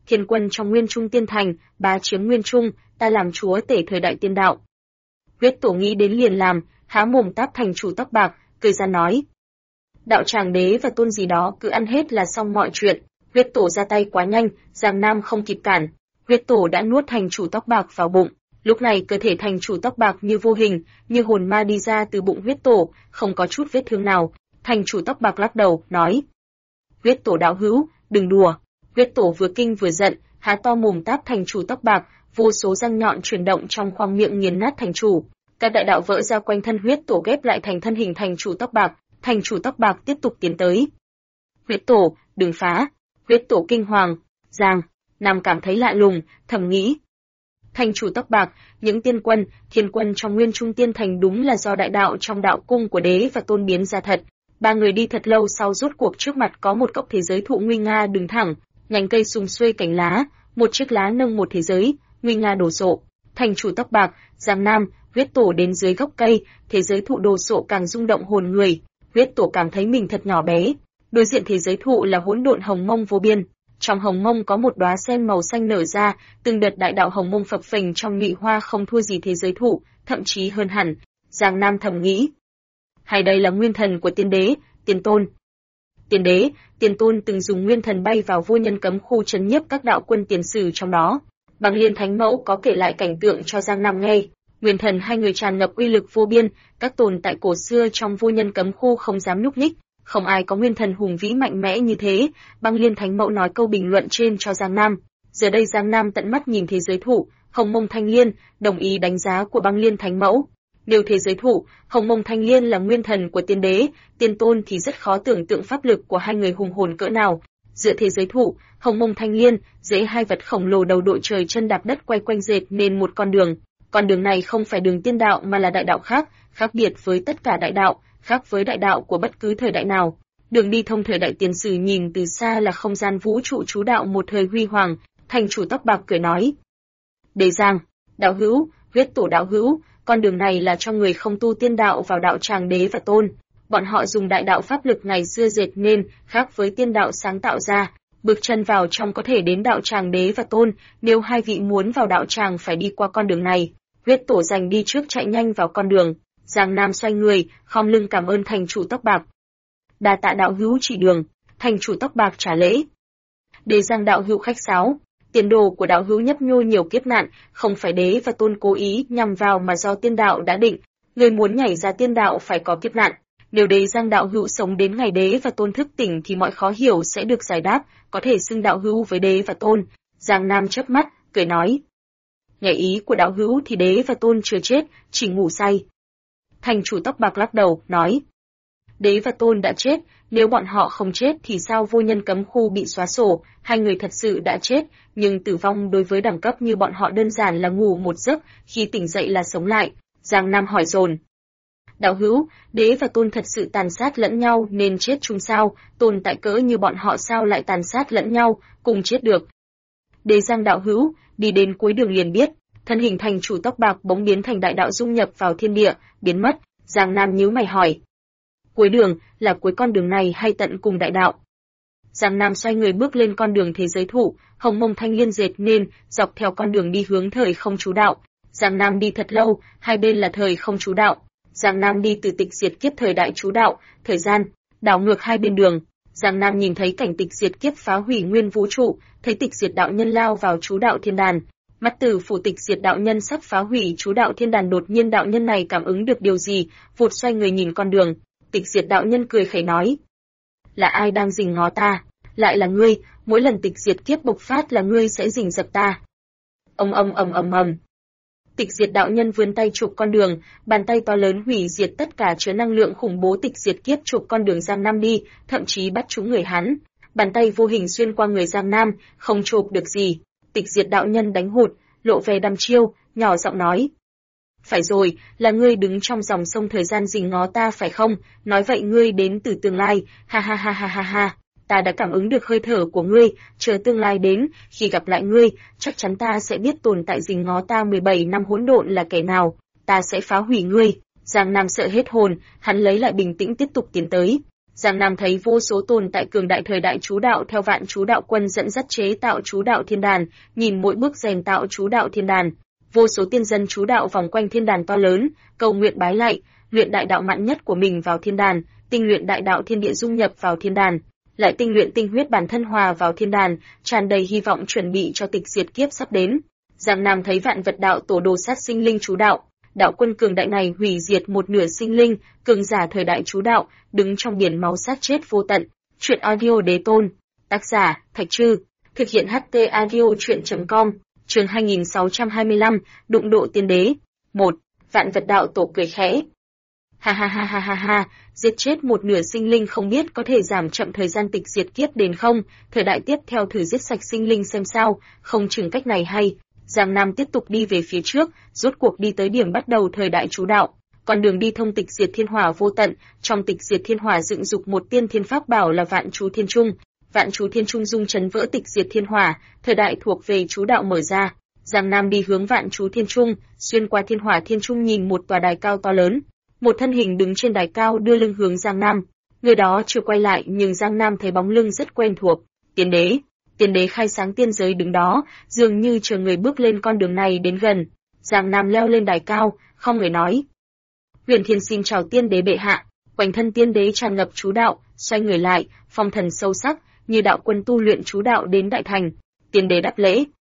thiên quân trong Nguyên Trung Tiên Thành, bá chiếm Nguyên Trung, ta làm chúa tể thời đại tiên đạo. Huyết Tổ nghĩ đến liền làm, há mồm táp thành chủ tóc bạc, cười ra nói. Đạo Tràng Đế và Tôn gì đó cứ ăn hết là xong mọi chuyện. Huyết Tổ ra tay quá nhanh, Giang Nam không kịp cản. Huyết Tổ đã nuốt thành chủ tóc bạc vào bụng. Lúc này cơ thể thành chủ tóc bạc như vô hình, như hồn ma đi ra từ bụng Huyết Tổ, không có chút vết thương nào. Thành chủ tóc bạc lắc đầu, nói. Huyết Tổ đạo hữu, đừng đùa. Huyết Tổ vừa kinh vừa giận, há to mồm táp thành chủ tóc bạc, vô số răng nhọn chuyển động trong khoang miệng nghiền nát thành chủ. Các đại đạo vỡ ra quanh thân Huyết Tổ ghép lại thành thân hình thành chủ tóc bạc, thành chủ tóc bạc tiếp tục tiến tới. Huyết Tổ, đừng phá. Huyết Tổ kinh hoàng. Giang Nam cảm thấy lạ lùng, thầm nghĩ. Thành chủ tóc bạc, những tiên quân, thiên quân trong Nguyên Trung Tiên Thành đúng là do đại đạo trong đạo cung của Đế và Tôn biến ra thật. Ba người đi thật lâu sau rốt cuộc trước mặt có một cốc thế giới thụ nguy nga đứng thẳng, nhánh cây sum xuê cành lá, một chiếc lá nâng một thế giới, nguy nga đổ sộ. Thành chủ tóc bạc, Giang Nam, Huyết Tổ đến dưới gốc cây, thế giới thụ đổ sộ càng rung động hồn người. Huyết Tổ cảm thấy mình thật nhỏ bé. Đối diện thế giới thụ là hỗn độn hồng mông vô biên. Trong hồng mông có một đóa sen màu xanh nở ra, từng đợt đại đạo hồng mông phập phình trong nhụy hoa không thua gì thế giới thụ, thậm chí hơn hẳn. Giang Nam thầm nghĩ, hay đây là nguyên thần của tiên đế, tiên tôn. Tiên đế, tiên tôn từng dùng nguyên thần bay vào vô nhân cấm khu trấn nhiếp các đạo quân tiền sử trong đó. Băng Liên Thánh Mẫu có kể lại cảnh tượng cho Giang Nam nghe. Nguyên thần hai người tràn ngập uy lực vô biên, các tồn tại cổ xưa trong vô nhân cấm khu không dám nhúc nhích. Không ai có nguyên thần hùng vĩ mạnh mẽ như thế. Băng Liên Thánh Mẫu nói câu bình luận trên cho Giang Nam. Giờ đây Giang Nam tận mắt nhìn thế giới thụ, hồng mông thanh liên, đồng ý đánh giá của Băng Liên Thánh Mẫu. Nếu thế giới thụ, hồng mông thanh liên là nguyên thần của tiên đế, tiên tôn thì rất khó tưởng tượng pháp lực của hai người hùng hồn cỡ nào. Giữa thế giới thụ, hồng mông thanh liên, dễ hai vật khổng lồ đầu đội trời chân đạp đất quay quanh dệt nên một con đường. Con đường này không phải đường tiên đạo mà là đại đạo khác, khác biệt với tất cả đại đạo, khác với đại đạo của bất cứ thời đại nào. Đường đi thông thời đại tiền sử nhìn từ xa là không gian vũ trụ chú đạo một thời huy hoàng. Thành chủ tóc bạc cười nói. Đế Giang, đạo hữu, Huyết Tổ đạo hữu, con đường này là cho người không tu tiên đạo vào đạo tràng đế và tôn. Bọn họ dùng đại đạo pháp lực ngày xưa dệt nên, khác với tiên đạo sáng tạo ra. Bước chân vào trong có thể đến đạo tràng đế và tôn, nếu hai vị muốn vào đạo tràng phải đi qua con đường này. Huyết Tổ giành đi trước chạy nhanh vào con đường. Giang Nam xoay người, khom lưng cảm ơn thành chủ tóc bạc. Đa tạ đạo hữu chỉ đường. Thành chủ tóc bạc trả lễ. Đế Giang đạo hữu khách sáo. Tiền đồ của đạo hữu nhấp nhô nhiều kiếp nạn, không phải đế và tôn cố ý nhằm vào mà do tiên đạo đã định. Người muốn nhảy ra tiên đạo phải có kiếp nạn. Nếu Đế Giang đạo hữu sống đến ngày đế và tôn thức tỉnh thì mọi khó hiểu sẽ được giải đáp, có thể xưng đạo hữu với đế và tôn. Giang Nam chớp mắt, cười nói. Nhảy ý của đạo hữu thì đế và tôn chưa chết, chỉ ngủ say. Thành chủ tóc bạc lắc đầu, nói. Đế và tôn đã chết, nếu bọn họ không chết thì sao vô nhân cấm khu bị xóa sổ, hai người thật sự đã chết, nhưng tử vong đối với đẳng cấp như bọn họ đơn giản là ngủ một giấc, khi tỉnh dậy là sống lại. Giang Nam hỏi dồn. Đạo hữu, đế và tôn thật sự tàn sát lẫn nhau nên chết chung sao, tồn tại cỡ như bọn họ sao lại tàn sát lẫn nhau, cùng chết được. Đế Giang đạo hữu, đi đến cuối đường liền biết, thân hình thành chủ tóc bạc bỗng biến thành đại đạo dung nhập vào thiên địa, biến mất. Giang Nam nhíu mày hỏi. Cuối đường, là cuối con đường này hay tận cùng đại đạo? Giang Nam xoay người bước lên con đường thế giới thụ, hồng mông thanh liên dệt nên, dọc theo con đường đi hướng thời không chú đạo. Giang Nam đi thật lâu, hai bên là thời không chú đạo. Giang Nam đi từ tịch diệt kiếp thời đại chú đạo, thời gian, đảo ngược hai bên đường. Giang Nam nhìn thấy cảnh tịch diệt kiếp phá hủy nguyên vũ trụ, thấy tịch diệt đạo nhân lao vào chú đạo thiên đàn. Mắt tử phủ tịch diệt đạo nhân sắp phá hủy chú đạo thiên đàn, đột nhiên đạo nhân này cảm ứng được điều gì, vụt xoay người nhìn con đường. Tịch diệt đạo nhân cười khẩy nói. Là ai đang rình ngó ta? Lại là ngươi, mỗi lần tịch diệt kiếp bộc phát là ngươi sẽ rình dập ta. Ầm. Tịch diệt đạo nhân vươn tay chụp con đường, bàn tay to lớn hủy diệt tất cả chứa năng lượng khủng bố tịch diệt kiếp chụp con đường Giang Nam đi, thậm chí bắt trúng người hắn. Bàn tay vô hình xuyên qua người Giang Nam, không chụp được gì. Tịch diệt đạo nhân đánh hụt, lộ vẻ đăm chiêu, nhỏ giọng nói. Phải rồi, là ngươi đứng trong dòng sông thời gian rình ngó ta phải không? Nói vậy ngươi đến từ tương lai, ha ha ha ha ha ha. Ta đã cảm ứng được hơi thở của ngươi, chờ tương lai đến, khi gặp lại ngươi, chắc chắn ta sẽ biết tồn tại rình ngó ta 17 năm hỗn độn là kẻ nào, ta sẽ phá hủy ngươi. Giang Nam sợ hết hồn, hắn lấy lại bình tĩnh tiếp tục tiến tới. Giang Nam thấy vô số tồn tại cường đại thời đại chú đạo theo Vạn Chú Đạo Quân dẫn dắt chế tạo chú đạo thiên đàn, nhìn mỗi bước rèn tạo chú đạo thiên đàn. Vô số tiên dân chú đạo vòng quanh thiên đàn to lớn, cầu nguyện bái lạy, luyện đại đạo mạnh nhất của mình vào thiên đàn, tinh luyện đại đạo thiên địa dung nhập vào thiên đàn, lại tinh luyện tinh huyết bản thân hòa vào thiên đàn, tràn đầy hy vọng chuẩn bị cho tịch diệt kiếp sắp đến. Giang Nam thấy vạn vật đạo tổ đồ sát sinh linh chú đạo, đạo quân cường đại này hủy diệt một nửa sinh linh, cường giả thời đại chú đạo, đứng trong biển máu sát chết vô tận. Truyện audio đế tôn, tác giả Thạch Trư, thực hiện HT audio truyện.com, chương 2625, đụng độ tiên đế. 1. Vạn vật đạo tổ cười khẽ. Ha ha ha ha ha ha, giết chết một nửa sinh linh không biết có thể giảm chậm thời gian tịch diệt kiếp đến không, thời đại tiếp theo thử giết sạch sinh linh xem sao, không chừng cách này hay. Giang Nam tiếp tục đi về phía trước, rốt cuộc đi tới điểm bắt đầu thời đại chú đạo. Con đường đi thông tịch diệt thiên hỏa vô tận, trong tịch diệt thiên hỏa dựng dục một tiên thiên pháp bảo là Vạn Chú Thiên Trung. Vạn Chú Thiên Trung dung chấn vỡ tịch diệt thiên hỏa, thời đại thuộc về chú đạo mở ra. Giang Nam đi hướng Vạn Chú Thiên Trung, xuyên qua thiên hỏa thiên trung nhìn một tòa đài cao to lớn. Một thân hình đứng trên đài cao đưa lưng hướng Giang Nam. Người đó chưa quay lại nhưng Giang Nam thấy bóng lưng rất quen thuộc. Tiên đế. Tiên đế khai sáng tiên giới đứng đó, dường như chờ người bước lên con đường này đến gần. Giang Nam leo lên đài cao, không người nói. Huyền Thiên xin chào tiên đế bệ hạ. Quanh thân tiên đế tràn ngập chú đạo, xoay người lại, phong thần sâu sắc, như đạo quân tu luyện chú đạo đến đại thành. Tiên đế đáp lễ.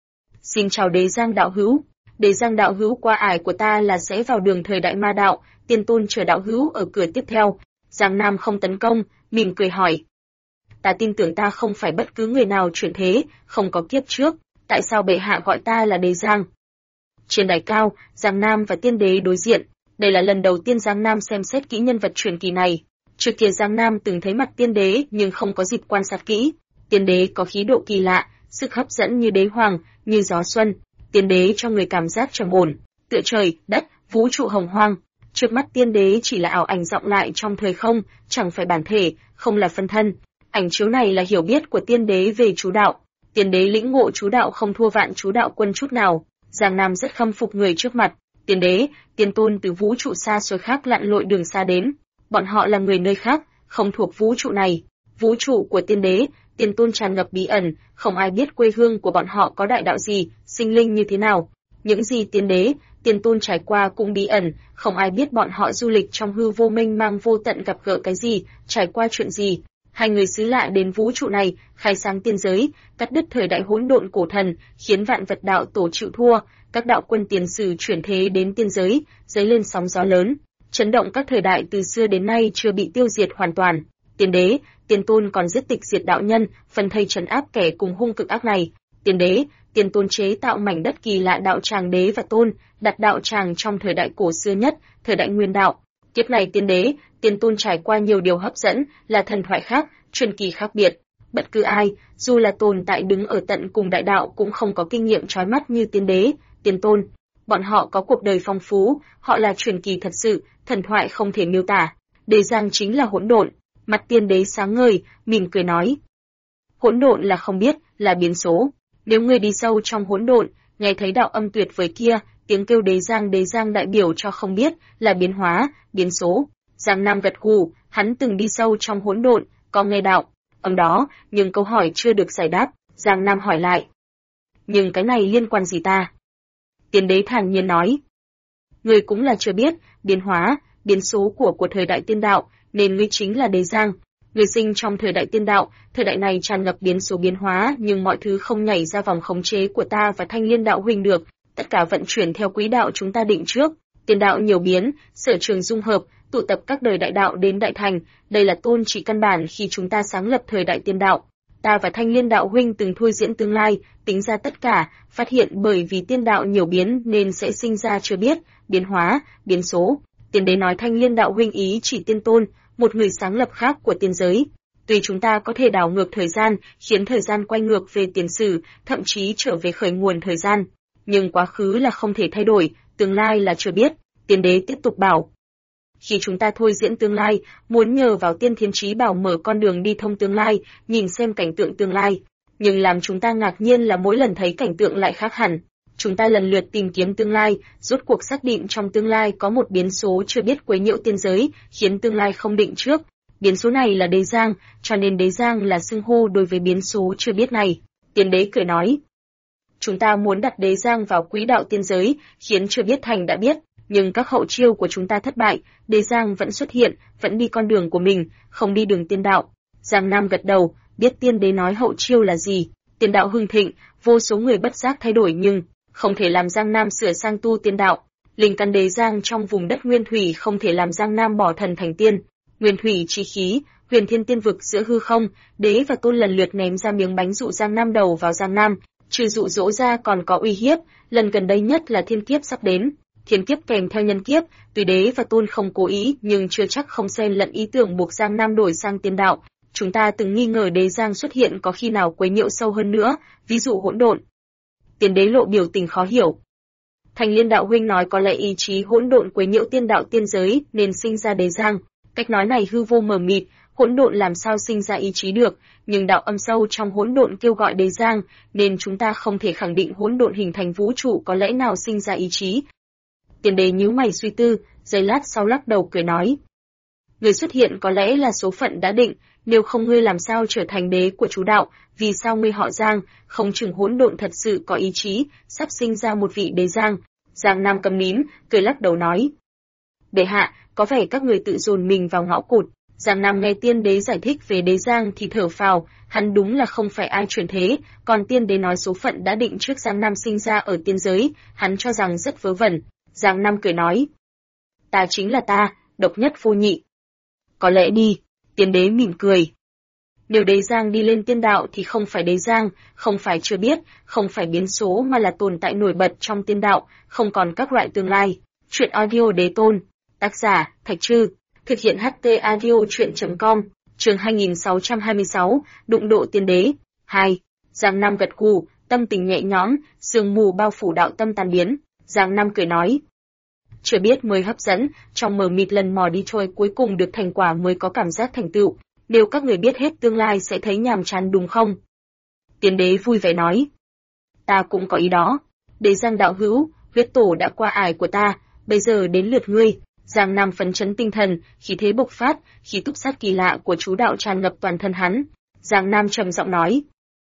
Xin chào đế Giang đạo hữu. Đế Giang đạo hữu qua ải của ta là sẽ vào đường thời đại ma đạo, tiên tôn chờ đạo hữu ở cửa tiếp theo. Giang Nam không tấn công, mỉm cười hỏi. Ta tin tưởng ta không phải bất cứ người nào chuyển thế, không có kiếp trước, tại sao bệ hạ gọi ta là đế Giang? Trên đài cao, Giang Nam và tiên đế đối diện, đây là lần đầu tiên Giang Nam xem xét kỹ nhân vật truyền kỳ này. Trước kia Giang Nam từng thấy mặt tiên đế nhưng không có dịp quan sát kỹ. Tiên đế có khí độ kỳ lạ, sức hấp dẫn như đế hoàng, như gió xuân. Tiên đế cho người cảm giác trầm ổn, tựa trời, đất, vũ trụ hồng hoang. Trước mắt tiên đế chỉ là ảo ảnh vọng lại trong thời không, chẳng phải bản thể, không là phân thân. Ảnh chiếu này là hiểu biết của tiên đế về chú đạo. Tiên đế lĩnh ngộ chú đạo không thua Vạn Chú Đạo Quân chút nào. Giang Nam rất khâm phục người trước mặt. Tiên đế, tiên tôn từ vũ trụ xa xôi khác lặn lội đường xa đến. Bọn họ là người nơi khác, không thuộc vũ trụ này. Vũ trụ của tiên đế, tiên tôn tràn ngập bí ẩn, không ai biết quê hương của bọn họ có đại đạo gì, sinh linh như thế nào. Những gì tiên đế, tiên tôn trải qua cũng bí ẩn, không ai biết bọn họ du lịch trong hư vô mênh mang vô tận gặp gỡ cái gì, trải qua chuyện gì. Hai người xứ lạ đến vũ trụ này, khai sáng tiên giới, cắt đứt thời đại hỗn độn cổ thần, khiến vạn vật đạo tổ chịu thua, các đạo quân tiền sử chuyển thế đến tiên giới, dấy lên sóng gió lớn, chấn động các thời đại từ xưa đến nay chưa bị tiêu diệt hoàn toàn. Tiên đế, tiên tôn còn giết tịch diệt đạo nhân, phân thây trấn áp kẻ cùng hung cực ác này. Tiên đế, tiên tôn chế tạo mảnh đất kỳ lạ đạo tràng đế và tôn, đặt đạo tràng trong thời đại cổ xưa nhất, thời đại nguyên đạo. Kiếp này tiên đế, tiên tôn trải qua nhiều điều hấp dẫn, là thần thoại khác, truyền kỳ khác biệt. Bất cứ ai, dù là tồn tại đứng ở tận cùng đại đạo cũng không có kinh nghiệm chói mắt như tiên đế, tiên tôn. Bọn họ có cuộc đời phong phú, họ là truyền kỳ thật sự, thần thoại không thể miêu tả. Đế Giang chính là hỗn độn. Mặt tiên đế sáng ngời, mỉm cười nói. Hỗn độn là không biết, là biến số. Nếu ngươi đi sâu trong hỗn độn, nghe thấy đạo âm tuyệt vời kia, tiếng kêu đế Giang đại biểu cho không biết, là biến hóa, biến số. Giang Nam gật gù, hắn từng đi sâu trong hỗn độn, có nghe đạo âm đó, nhưng câu hỏi chưa được giải đáp. Giang Nam hỏi lại. Nhưng cái này liên quan gì ta? Tiên đế thản nhiên nói. Ngươi cũng là chưa biết, biến hóa, biến số của thời đại tiên đạo, nên ngươi chính là đế Giang. Ngươi sinh trong thời đại tiên đạo, thời đại này tràn ngập biến số biến hóa, nhưng mọi thứ không nhảy ra vòng khống chế của ta và Thanh Liên đạo huynh được, tất cả vận chuyển theo quỹ đạo chúng ta định trước. Tiên đạo nhiều biến, sở trường dung hợp, tụ tập các đời đại đạo đến đại thành, đây là tôn chỉ căn bản khi chúng ta sáng lập thời đại tiên đạo. Ta và Thanh Liên đạo huynh từng thôi diễn tương lai, tính ra tất cả, phát hiện bởi vì tiên đạo nhiều biến nên sẽ sinh ra chưa biết, biến hóa, biến số. Tiên đế nói Thanh Liên đạo huynh ý chỉ tiên tôn, một người sáng lập khác của tiên giới. Tuy chúng ta có thể đảo ngược thời gian, khiến thời gian quay ngược về tiền sử, thậm chí trở về khởi nguồn thời gian, nhưng quá khứ là không thể thay đổi, tương lai là chưa biết. Tiên đế tiếp tục bảo. Khi chúng ta thôi diễn tương lai, muốn nhờ vào tiên thiên trí bảo mở con đường đi thông tương lai, nhìn xem cảnh tượng tương lai. Nhưng làm chúng ta ngạc nhiên là mỗi lần thấy cảnh tượng lại khác hẳn. Chúng ta lần lượt tìm kiếm tương lai, rốt cuộc xác định trong tương lai có một biến số chưa biết quấy nhiễu tiên giới, khiến tương lai không định trước. Biến số này là Đế Giang, cho nên Đế Giang là xưng hô đối với biến số chưa biết này. Tiên đế cười nói. Chúng ta muốn đặt Đế Giang vào quỹ đạo tiên giới, khiến chưa biết thành đã biết, nhưng các hậu chiêu của chúng ta thất bại, Đế Giang vẫn xuất hiện, vẫn đi con đường của mình, không đi đường tiên đạo. Giang Nam gật đầu, biết tiên đế nói hậu chiêu là gì. Tiên đạo hưng thịnh, vô số người bất giác thay đổi nhưng không thể làm Giang Nam sửa sang tu tiên đạo. Linh căn Đế Giang trong vùng đất nguyên thủy không thể làm Giang Nam bỏ thần thành tiên. Nguyên thủy chi khí, huyền thiên tiên vực giữa hư không, đế và tôn lần lượt ném ra miếng bánh dụ Giang Nam đầu vào Giang Nam, trừ dụ dỗ ra còn có uy hiếp, lần gần đây nhất là thiên kiếp sắp đến. Thiên kiếp kèm theo nhân kiếp, tuy đế và tôn không cố ý nhưng chưa chắc không xen lẫn ý tưởng buộc Giang Nam đổi sang tiên đạo. Chúng ta từng nghi ngờ Đế Giang xuất hiện có khi nào quấy nhiễu sâu hơn nữa, ví dụ hỗn độn. Tiên đế lộ biểu tình khó hiểu. Thành Liên đạo huynh nói có lẽ ý chí hỗn độn quấy nhiễu tiên đạo tiên giới nên sinh ra Đế Giang. Cách nói này hư vô mờ mịt, hỗn độn làm sao sinh ra ý chí được, nhưng đạo âm sâu trong hỗn độn kêu gọi Đế Giang, nên chúng ta không thể khẳng định hỗn độn hình thành vũ trụ có lẽ nào sinh ra ý chí. Tiên đế nhíu mày suy tư, giây lát sau lắc đầu cười nói. Người xuất hiện có lẽ là số phận đã định, nếu không ngươi làm sao trở thành đế của chú đạo, vì sao ngươi họ Giang, không chừng hỗn độn thật sự có ý chí, sắp sinh ra một vị đế Giang. Giang Nam cầm nín, cười lắc đầu nói. Bệ hạ, có vẻ các người tự dồn mình vào ngõ cụt. Giang Nam nghe tiên đế giải thích về đế Giang thì thở phào, hắn đúng là không phải ai chuyển thế, còn tiên đế nói số phận đã định trước Giang Nam sinh ra ở tiên giới, hắn cho rằng rất vớ vẩn. Giang Nam cười nói. Ta chính là ta, độc nhất vô nhị. Có lẽ đi, tiên đế mỉm cười. Nếu Đế Giang đi lên tiên đạo thì không phải Đế Giang, không phải chưa biết, không phải biến số mà là tồn tại nổi bật trong tiên đạo, không còn các loại tương lai. Chuyện audio Đế Tôn, tác giả, Thạch Trư, thực hiện HT audio chuyện.com, chương 2626, đụng độ tiên đế. 2. Giang Nam gật gù, tâm tình nhẹ nhõm, sương mù bao phủ đạo tâm tan biến. Giang Nam cười nói. Chưa biết mới hấp dẫn, trong mờ mịt lần mò đi trôi cuối cùng được thành quả mới có cảm giác thành tựu. Nếu các người biết hết tương lai sẽ thấy nhàm chán đúng không? Tiên đế vui vẻ nói. Ta cũng có ý đó. Đế Giang đạo hữu, huyết tổ đã qua ải của ta, bây giờ đến lượt ngươi. Giang Nam phấn chấn tinh thần, khí thế bộc phát, khí túc sát kỳ lạ của chú đạo tràn ngập toàn thân hắn. Giang Nam trầm giọng nói.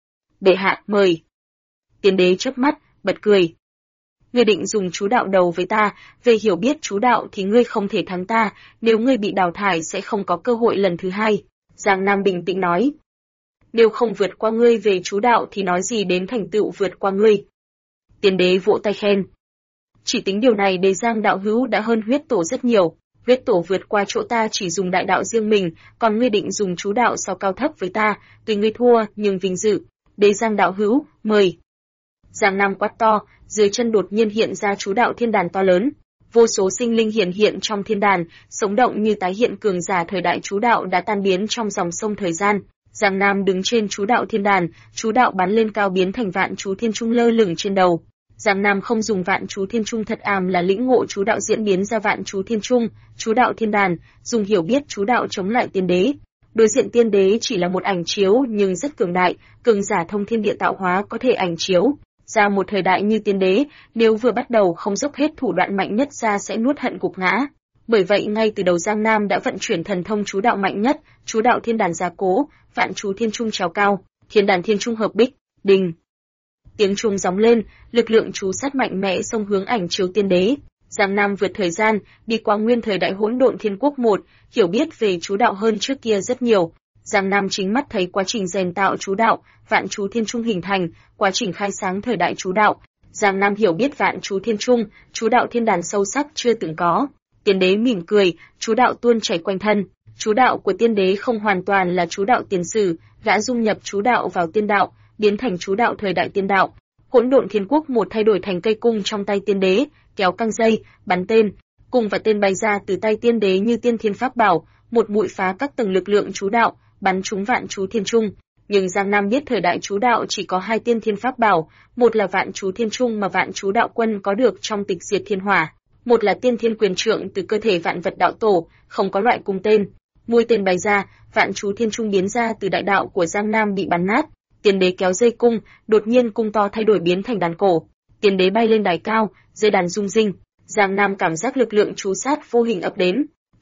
Bệ hạ, mời. Tiên đế chớp mắt, bật cười. Ngươi định dùng chú đạo đầu với ta, về hiểu biết chú đạo thì ngươi không thể thắng ta, nếu ngươi bị đào thải sẽ không có cơ hội lần thứ hai. Giang Nam bình tĩnh nói. Nếu không vượt qua ngươi về chú đạo thì nói gì đến thành tựu vượt qua ngươi. Tiên đế vỗ tay khen. Chỉ tính điều này Đế Giang đạo hữu đã hơn huyết tổ rất nhiều. Huyết tổ vượt qua chỗ ta chỉ dùng đại đạo riêng mình, còn ngươi định dùng chú đạo so cao thấp với ta, tuy ngươi thua nhưng vinh dự. Đế Giang đạo hữu, mời. Giang Nam quát to, dưới chân đột nhiên hiện ra chú đạo thiên đàn to lớn. Vô số sinh linh hiển hiện trong thiên đàn, sống động như tái hiện cường giả thời đại chú đạo đã tan biến trong dòng sông thời gian. Giang Nam đứng trên chú đạo thiên đàn, chú đạo bắn lên cao biến thành vạn chú thiên trung lơ lửng trên đầu. Giang Nam không dùng vạn chú thiên trung thật àm là lĩnh ngộ chú đạo diễn biến ra vạn chú thiên trung, chú đạo thiên đàn, dùng hiểu biết chú đạo chống lại tiên đế. Đối diện tiên đế chỉ là một ảnh chiếu nhưng rất cường đại, cường giả thông thiên địa tạo hóa có thể ảnh chiếu. Ra một thời đại như tiên đế, nếu vừa bắt đầu không dốc hết thủ đoạn mạnh nhất ra sẽ nuốt hận gục ngã. Bởi vậy ngay từ đầu Giang Nam đã vận chuyển thần thông chú đạo mạnh nhất, chú đạo thiên đàn gia cố, vạn chú thiên trung trèo cao, thiên đàn thiên trung hợp bích, đình. Tiếng chuông gióng lên, lực lượng chú sát mạnh mẽ xông hướng ảnh chiếu tiên đế. Giang Nam vượt thời gian, đi qua nguyên thời đại hỗn độn thiên quốc 1, hiểu biết về chú đạo hơn trước kia rất nhiều. Giang Nam chính mắt thấy quá trình rèn tạo chú đạo, vạn chú thiên trung hình thành, quá trình khai sáng thời đại chú đạo. Giang Nam hiểu biết vạn chú thiên trung, chú đạo thiên đàn sâu sắc chưa từng có. Tiên đế mỉm cười, chú đạo tuôn chảy quanh thân. Chú đạo của tiên đế không hoàn toàn là chú đạo tiền sử, gã dung nhập chú đạo vào tiên đạo, biến thành chú đạo thời đại tiên đạo. Hỗn độn thiên quốc 1 thay đổi thành cây cung trong tay tiên đế, kéo căng dây, bắn tên, cung và tên bay ra từ tay tiên đế như tiên thiên pháp bảo, một mũi phá các tầng lực lượng chú đạo, bắn trúng vạn chú thiên trung. Nhưng Giang Nam biết thời đại chú đạo chỉ có 2 tiên thiên pháp bảo, một là vạn chú thiên trung mà vạn chú đạo quân có được trong tịch diệt thiên hỏa, một là tiên thiên quyền trượng từ cơ thể vạn vật đạo tổ, không có loại cung tên. Mũi tên bay ra, vạn chú thiên trung biến ra từ đại đạo của Giang Nam bị bắn nát. Tiên đế kéo dây cung, đột nhiên cung to thay đổi biến thành đàn cổ. Tiên đế bay lên đài cao, dây đàn rung rinh. Giang Nam cảm giác lực lượng chú sát vô hình ập đến.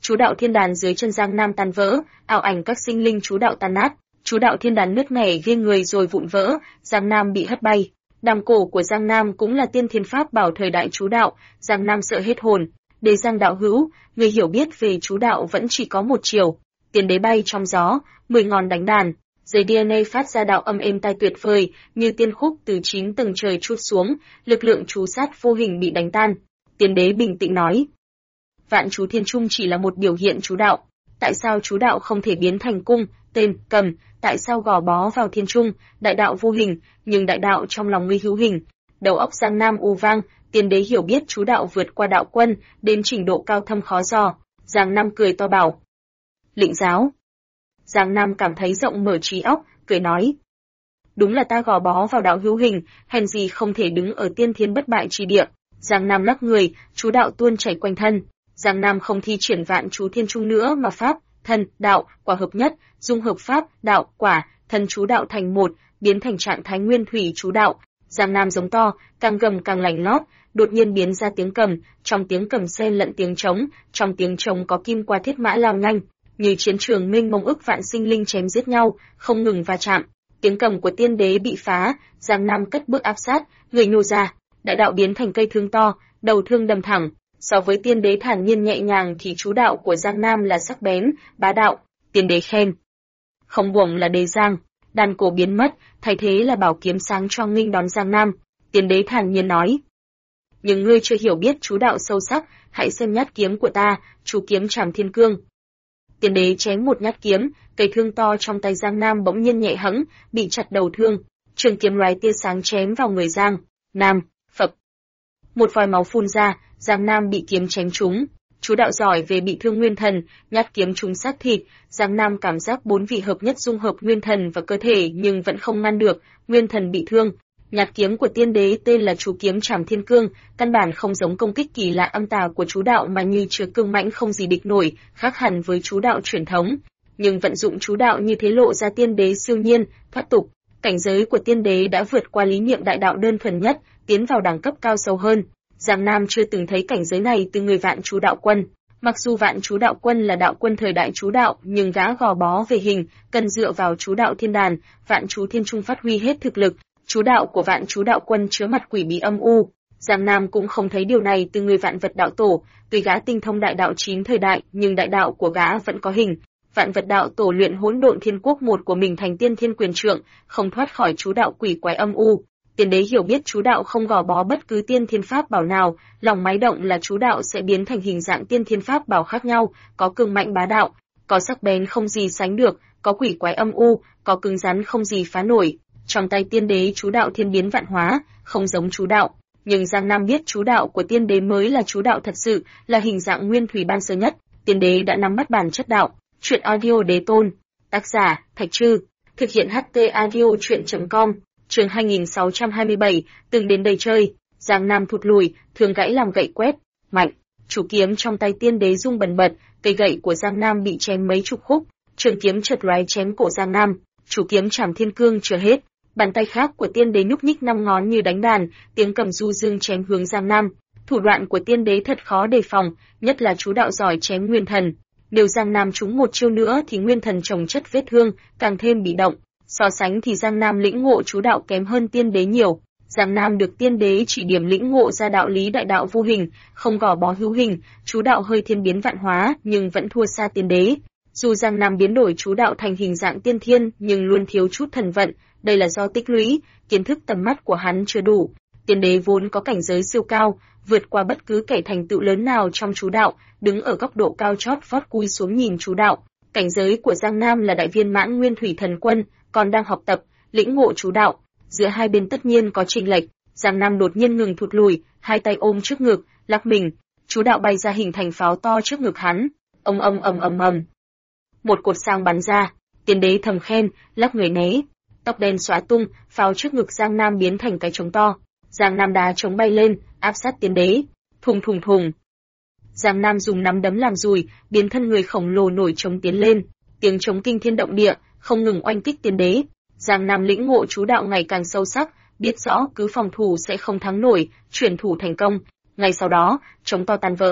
Chú đạo thiên đàn dưới chân Giang Nam tan vỡ, ảo ảnh các sinh linh chú đạo tan nát, chú đạo thiên đàn nứt nẻ ghê người rồi vụn vỡ, Giang Nam bị hất bay. Đàm cổ của Giang Nam cũng là tiên thiên pháp bảo thời đại chú đạo, Giang Nam sợ hết hồn. Đế Giang đạo hữu, người hiểu biết về chú đạo vẫn chỉ có một chiều. Tiền đế bay trong gió, 10 ngón đánh đàn, giấy DNA phát ra đạo âm êm tai tuyệt vời, như tiên khúc từ 9 tầng trời trút xuống, lực lượng chú sát vô hình bị đánh tan. Tiền đế bình tĩnh nói: Vạn chú thiên trung chỉ là một biểu hiện chú đạo. Tại sao chú đạo không thể biến thành cung, tên, cầm, tại sao gò bó vào thiên trung, đại đạo vô hình, nhưng đại đạo trong lòng ngươi hữu hình. Đầu óc Giang Nam u vang, tiền đế hiểu biết chú đạo vượt qua đạo quân, đến trình độ cao thâm khó dò. Giang Nam cười to bảo: Lĩnh giáo. Giang Nam cảm thấy rộng mở trí óc, cười nói: Đúng là ta gò bó vào đạo hữu hình, hèn gì không thể đứng ở tiên thiên bất bại chi địa. Giang Nam lắc người, chú đạo tuôn chảy quanh thân. Giang Nam không thi triển vạn chú thiên trung nữa mà pháp, thân, đạo, quả hợp nhất, dung hợp pháp, đạo, quả, thân chú đạo thành một, biến thành trạng thái nguyên thủy chú đạo. Giang Nam giống to, càng gầm càng lạnh lót, đột nhiên biến ra tiếng cầm, trong tiếng cầm xen lẫn tiếng trống, trong tiếng trống có kim qua thiết mã lao nhanh, như chiến trường mênh mông ức vạn sinh linh chém giết nhau, không ngừng va chạm. Tiếng cầm của tiên đế bị phá, Giang Nam cất bước áp sát, người nhô ra, đại đạo biến thành cây thương to, đầu thương đâm thẳng. So với tiên đế thản nhiên nhẹ nhàng thì chú đạo của Giang Nam là sắc bén, bá đạo. Tiên đế khen: Không buồng là đế giang, đàn cổ biến mất, thay thế là bảo kiếm sáng cho nghênh đón Giang Nam. Tiên đế thản nhiên nói: Nhưng ngươi chưa hiểu biết chú đạo sâu sắc, hãy xem nhát kiếm của ta, chú kiếm trảm thiên cương. Tiên đế chém một nhát kiếm, cây thương to trong tay Giang Nam bỗng nhiên nhẹ hẫng, bị chặt đầu thương. Trường kiếm lóe tia sáng chém vào người Giang Nam, phập. Một vòi máu phun ra, Giang Nam bị kiếm chém trúng. Chú đạo giỏi về bị thương nguyên thần, nhát kiếm trúng xác thịt, Giang Nam cảm giác bốn vị hợp nhất dung hợp nguyên thần và cơ thể nhưng vẫn không ngăn được, nguyên thần bị thương. Nhát kiếm của tiên đế tên là chú kiếm trảm thiên cương, căn bản không giống công kích kỳ lạ âm tà của chú đạo mà như chứa cương mãnh không gì địch nổi, khác hẳn với chú đạo truyền thống. Nhưng vận dụng chú đạo như thế lộ ra tiên đế siêu nhiên, thoát tục. Cảnh giới của tiên đế đã vượt qua lý niệm đại đạo đơn thuần nhất, tiến vào đẳng cấp cao sâu hơn. Giang Nam chưa từng thấy cảnh giới này từ người vạn chú đạo quân. Mặc dù vạn chú đạo quân là đạo quân thời đại chú đạo, nhưng gã gò bó về hình, cần dựa vào chú đạo thiên đàn, vạn chú thiên trung phát huy hết thực lực. Chú đạo của vạn chú đạo quân chứa mặt quỷ bí âm u. Giang Nam cũng không thấy điều này từ người vạn vật đạo tổ, tuy gã tinh thông đại đạo 9 thời đại, nhưng đại đạo của gã vẫn có hình. Vạn vật đạo tổ luyện hỗn độn thiên quốc một của mình thành tiên thiên quyền trượng, không thoát khỏi chú đạo quỷ quái âm u. Tiên đế hiểu biết chú đạo không gò bó bất cứ tiên thiên pháp bảo nào, lòng máy động là chú đạo sẽ biến thành hình dạng tiên thiên pháp bảo khác nhau, có cường mạnh bá đạo, có sắc bén không gì sánh được, có quỷ quái âm u, có cứng rắn không gì phá nổi. Trong tay tiên đế chú đạo thiên biến vạn hóa, không giống chú đạo, nhưng Giang Nam biết chú đạo của tiên đế mới là chú đạo thật sự, là hình dạng nguyên thủy ban sơ nhất. Tiên đế đã nắm bắt bản chất đạo. Truyện audio đế tôn, tác giả Thạch Trư, thực hiện HT audio truyện.com. Chương 2627, từng đến đây chơi. Giang Nam thụt lùi, thường gãy làm gậy quét, mạnh. Chủ kiếm trong tay tiên đế rung bần bật, cây gậy của Giang Nam bị chém mấy chục khúc, trường kiếm chợt lóe chém cổ Giang Nam. Chủ kiếm trảm thiên cương chưa hết, bàn tay khác của tiên đế nhúc nhích năm ngón như đánh đàn, tiếng cầm du dương chém hướng Giang Nam. Thủ đoạn của tiên đế thật khó đề phòng, nhất là chú đạo giỏi chém nguyên thần. Nếu Giang Nam trúng một chiêu nữa thì nguyên thần chồng chất vết thương, càng thêm bị động. So sánh thì Giang Nam lĩnh ngộ chú đạo kém hơn tiên đế nhiều. Giang Nam được tiên đế chỉ điểm lĩnh ngộ ra đạo lý đại đạo vô hình, không gò bó hữu hình, chú đạo hơi thiên biến vạn hóa nhưng vẫn thua xa tiên đế. Dù Giang Nam biến đổi chú đạo thành hình dạng tiên thiên nhưng luôn thiếu chút thần vận, đây là do tích lũy, kiến thức tầm mắt của hắn chưa đủ. Tiên đế vốn có cảnh giới siêu cao, vượt qua bất cứ kẻ thành tựu lớn nào trong chú đạo, đứng ở góc độ cao chót vót cúi xuống nhìn chú đạo. Cảnh giới của Giang Nam là đại viên mãn nguyên thủy thần quân, còn đang học tập, lĩnh ngộ chú đạo. Giữa hai bên tất nhiên có chênh lệch. Giang Nam đột nhiên ngừng thụt lùi, hai tay ôm trước ngực, lắc mình, chú đạo bay ra hình thành pháo to trước ngực hắn. Ầm. Một cột sáng bắn ra, tiên đế thầm khen, lắc người né. Tóc đen xóa tung, pháo trước ngực Giang Nam biến thành cái trống to. Giang Nam đá trống bay lên, áp sát tiên đế. Thùng. Giang Nam dùng nắm đấm làm dùi, biến thân người khổng lồ nổi trống tiến lên. Tiếng trống kinh thiên động địa, không ngừng oanh kích tiên đế. Giang Nam lĩnh ngộ chú đạo ngày càng sâu sắc, biết rõ cứ phòng thủ sẽ không thắng nổi, chuyển thủ thành công. Ngay sau đó, trống to tan vỡ.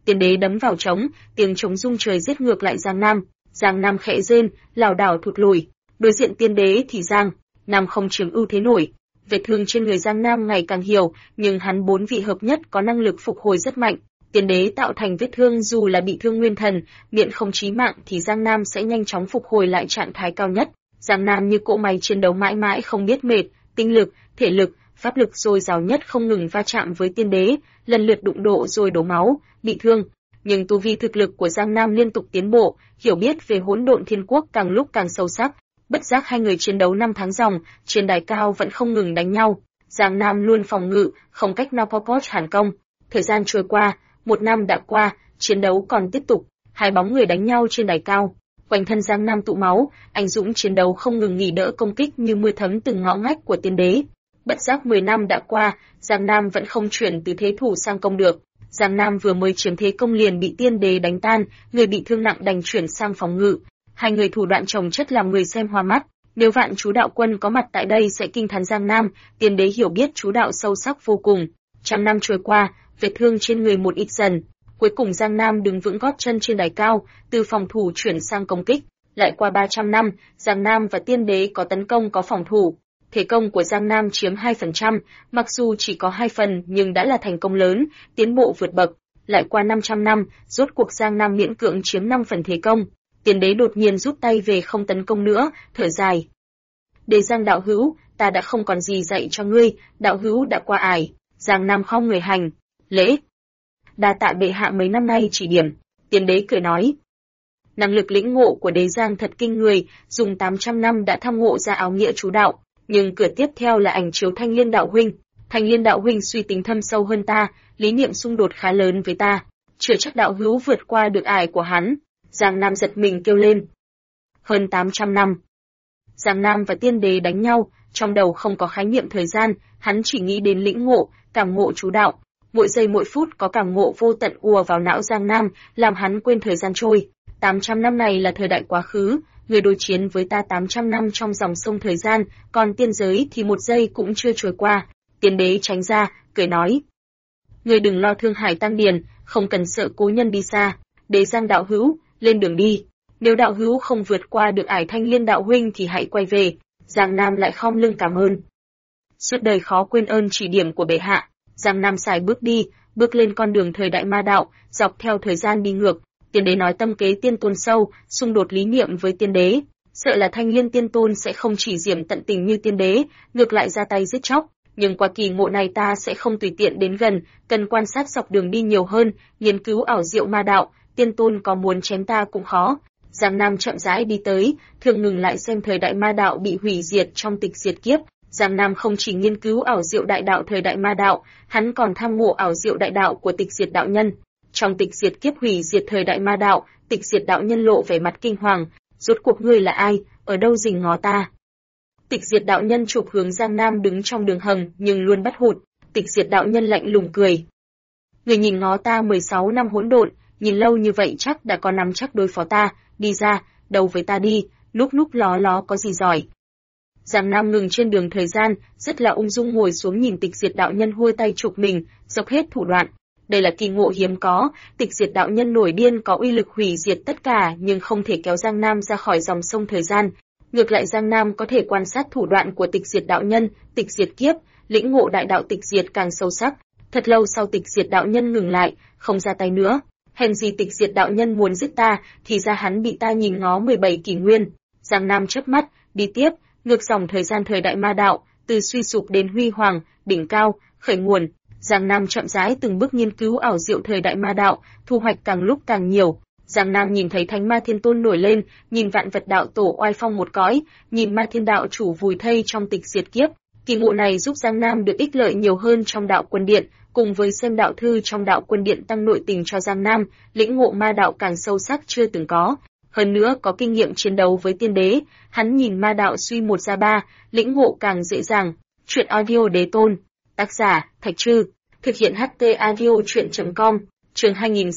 Tiên đế đấm vào trống, tiếng trống rung trời giết ngược lại Giang Nam. Giang Nam khẽ rên, lảo đảo thụt lùi. Đối diện tiên đế thì Giang Nam không chiếm ưu thế nổi. Vết thương trên người Giang Nam ngày càng hiểu, nhưng hắn 4 vị hợp nhất có năng lực phục hồi rất mạnh. Tiên đế tạo thành vết thương dù là bị thương nguyên thần, miệng không chí mạng thì Giang Nam sẽ nhanh chóng phục hồi lại trạng thái cao nhất. Giang Nam như cỗ máy chiến đấu mãi mãi không biết mệt, tinh lực, thể lực, pháp lực dồi dào nhất không ngừng va chạm với tiên đế, lần lượt đụng độ rồi đổ máu, bị thương. Nhưng tu vi thực lực của Giang Nam liên tục tiến bộ, hiểu biết về hỗn độn thiên quốc càng lúc càng sâu sắc. Bất giác hai người chiến đấu 5 tháng ròng, trên đài cao vẫn không ngừng đánh nhau. Giang Nam luôn phòng ngự, không cách nào phá phản công. Thời gian trôi qua, 1 năm đã qua, chiến đấu còn tiếp tục. Hai bóng người đánh nhau trên đài cao. Quanh thân Giang Nam tụ máu, anh dũng chiến đấu không ngừng nghỉ đỡ công kích như mưa thấm từng ngõ ngách của tiên đế. Bất giác 10 năm đã qua, Giang Nam vẫn không chuyển từ thế thủ sang công được. Giang Nam vừa mới chiếm thế công liền bị tiên đế đánh tan, người bị thương nặng đành chuyển sang phòng ngự. Hai người thủ đoạn chồng chất làm người xem hoa mắt. Nếu vạn chú đạo quân có mặt tại đây sẽ kinh thán Giang Nam, tiên đế hiểu biết chú đạo sâu sắc vô cùng. 100 năm trôi qua, vết thương trên người một ít dần. Cuối cùng Giang Nam đứng vững gót chân trên đài cao, từ phòng thủ chuyển sang công kích. Lại qua 300 năm, Giang Nam và tiên đế có tấn công có phòng thủ. Thế công của Giang Nam chiếm 2%, mặc dù chỉ có 2 phần nhưng đã là thành công lớn, tiến bộ vượt bậc. Lại qua 500 năm, rốt cuộc Giang Nam miễn cưỡng chiếm 5 phần thế công. Tiên đế đột nhiên rút tay về không tấn công nữa, thở dài. Đế Giang đạo hữu, ta đã không còn gì dạy cho ngươi, đạo hữu đã qua ải. Giang Nam không người hành lễ. Đa tạ bệ hạ mấy năm nay chỉ điểm. Tiên đế cười nói. Năng lực lĩnh ngộ của đế Giang thật kinh người, dùng 800 năm đã tham ngộ ra áo nghĩa chú đạo. Nhưng cửa tiếp theo là ảnh chiếu Thanh Liên đạo huynh. Thanh Liên đạo huynh suy tính thâm sâu hơn ta, lý niệm xung đột khá lớn với ta. Chưa chắc đạo hữu vượt qua được ải của hắn. Giang Nam giật mình kêu lên. Hơn 800 năm. Giang Nam và tiên đế đánh nhau, trong đầu không có khái niệm thời gian, hắn chỉ nghĩ đến lĩnh ngộ, cảm ngộ chú đạo. Mỗi giây mỗi phút có cảm ngộ vô tận ùa vào não Giang Nam, làm hắn quên thời gian trôi. 800 năm này là thời đại quá khứ, người đối chiến với ta 800 năm trong dòng sông thời gian, còn tiên giới thì 1 giây cũng chưa trôi qua. Tiên đế tránh ra, cười nói. Người đừng lo thương hải tăng điền, không cần sợ cố nhân đi xa. Đế Giang đạo hữu, lên đường đi. Nếu đạo hữu không vượt qua được ải Thanh Liên đạo huynh thì hãy quay về. Giang Nam lại khom lưng cảm ơn. Suốt đời khó quên ơn chỉ điểm của bệ hạ. Giang Nam xài bước đi, bước lên con đường thời đại ma đạo, dọc theo thời gian đi ngược. Tiên đế nói tâm kế tiên tôn sâu, xung đột lý niệm với tiên đế. Sợ là Thanh Liên tiên tôn sẽ không chỉ diễm tận tình như tiên đế, ngược lại ra tay giết chóc. Nhưng qua kỳ ngộ này ta sẽ không tùy tiện đến gần, cần quan sát dọc đường đi nhiều hơn, nghiên cứu ảo diệu ma đạo, tiên tôn có muốn chém ta cũng khó. Giang Nam chậm rãi đi tới, thường ngừng lại xem thời đại ma đạo bị hủy diệt trong tịch diệt kiếp. Giang Nam không chỉ nghiên cứu ảo diệu đại đạo thời đại ma đạo, hắn còn tham ngộ ảo diệu đại đạo của tịch diệt đạo nhân. Trong tịch diệt kiếp hủy diệt thời đại ma đạo, tịch diệt đạo nhân lộ vẻ mặt kinh hoàng. Rốt cuộc ngươi là ai, ở đâu rình ngó ta? Tịch diệt đạo nhân chụp hướng Giang Nam đứng trong đường hầm nhưng luôn bắt hụt. Tịch diệt đạo nhân lạnh lùng cười. Người nhìn ngó ta 16 năm hỗn độn, nhìn lâu như vậy chắc đã có nắm chắc đối phó ta, đi ra, đầu với ta đi, lúc ló ló có gì giỏi. Giang Nam ngừng trên đường thời gian, rất là ung dung ngồi xuống nhìn tịch diệt đạo nhân huôi tay chụp mình, dốc hết thủ đoạn. Đây là kỳ ngộ hiếm có, tịch diệt đạo nhân nổi điên có uy lực hủy diệt tất cả nhưng không thể kéo Giang Nam ra khỏi dòng sông thời gian. Ngược lại Giang Nam có thể quan sát thủ đoạn của tịch diệt đạo nhân, tịch diệt kiếp, lĩnh ngộ đại đạo tịch diệt càng sâu sắc. Thật lâu sau tịch diệt đạo nhân ngừng lại, không ra tay nữa. Hèn gì tịch diệt đạo nhân muốn giết ta, thì ra hắn bị ta nhìn ngó 17 kỷ nguyên. Giang Nam chớp mắt, đi tiếp, ngược dòng thời gian thời đại ma đạo, từ suy sụp đến huy hoàng, đỉnh cao, khởi nguồn. Giang Nam chậm rãi từng bước nghiên cứu ảo diệu thời đại ma đạo, thu hoạch càng lúc càng nhiều. Giang Nam nhìn thấy Thánh Ma Thiên Tôn nổi lên, nhìn vạn vật đạo tổ oai phong một cõi, nhìn Ma Thiên đạo chủ vùi thây trong tịch diệt kiếp. Kỳ ngộ này giúp Giang Nam được ích lợi nhiều hơn trong đạo quân điện, cùng với xem đạo thư trong đạo quân điện tăng nội tình cho Giang Nam, lĩnh ngộ ma đạo càng sâu sắc chưa từng có. Hơn nữa có kinh nghiệm chiến đấu với tiên đế, hắn nhìn ma đạo suy 1 ra 3, lĩnh ngộ càng dễ dàng. Truyện audio Đế Tôn, tác giả Thạch Trư, thực hiện HT audio truyện.com, chương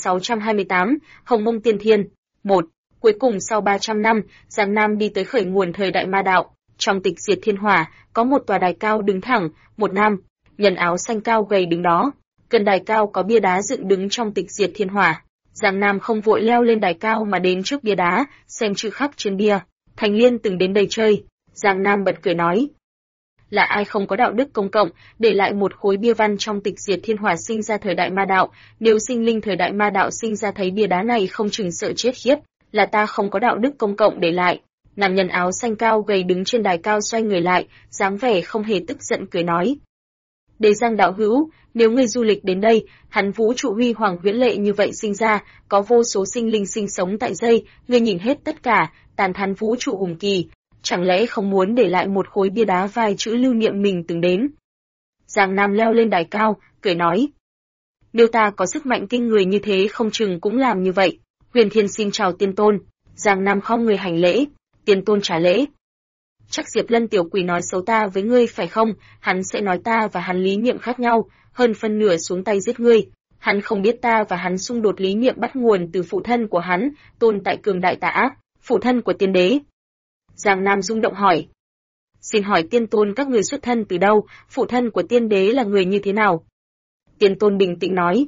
2628, Hồng Mông Tiên Thiên. 1. Cuối cùng sau 300 năm, Giang Nam đi tới khởi nguồn thời đại ma đạo. Trong tịch diệt thiên hỏa, có một tòa đài cao đứng thẳng, một nam nhân áo xanh cao gầy đứng đó. Gần đài cao có bia đá dựng đứng trong tịch diệt thiên hỏa. Giang Nam không vội leo lên đài cao mà đến trước bia đá, xem chữ khắc trên bia. Thành Liên từng đến đây chơi. Giang Nam bật cười nói. Là ai không có đạo đức công cộng, để lại một khối bia văn trong tịch diệt thiên hỏa sinh ra thời đại ma đạo, nếu sinh linh thời đại ma đạo sinh ra thấy bia đá này không chừng sợ chết khiếp, là ta không có đạo đức công cộng để lại. Nam nhân áo xanh cao gầy đứng trên đài cao xoay người lại, dáng vẻ không hề tức giận cười nói. Đế Giang đạo hữu, nếu ngươi du lịch đến đây, hắn vũ trụ huy hoàng huyễn lệ như vậy sinh ra, có vô số sinh linh sinh sống tại đây, ngươi nhìn hết tất cả, tàn thán vũ trụ hùng kỳ, chẳng lẽ không muốn để lại một khối bia đá vài chữ lưu niệm mình từng đến? Giang Nam leo lên đài cao, cười nói. Nếu ta có sức mạnh kinh người như thế không chừng cũng làm như vậy. Huyền Thiên xin chào tiên tôn. Giang Nam khom người hành lễ, tiên tôn trả lễ. Chắc Diệp Lân tiểu quỷ nói xấu ta với ngươi phải không? Hắn sẽ nói ta và hắn lý niệm khác nhau, hơn phân nửa xuống tay giết ngươi. Hắn không biết ta và hắn xung đột lý niệm bắt nguồn từ phụ thân của hắn, Tôn tại cường đại tà ác, phụ thân của tiên đế. Giang Nam rung động hỏi. Xin hỏi tiên tôn các người xuất thân từ đâu, phụ thân của tiên đế là người như thế nào? Tiên tôn bình tĩnh nói.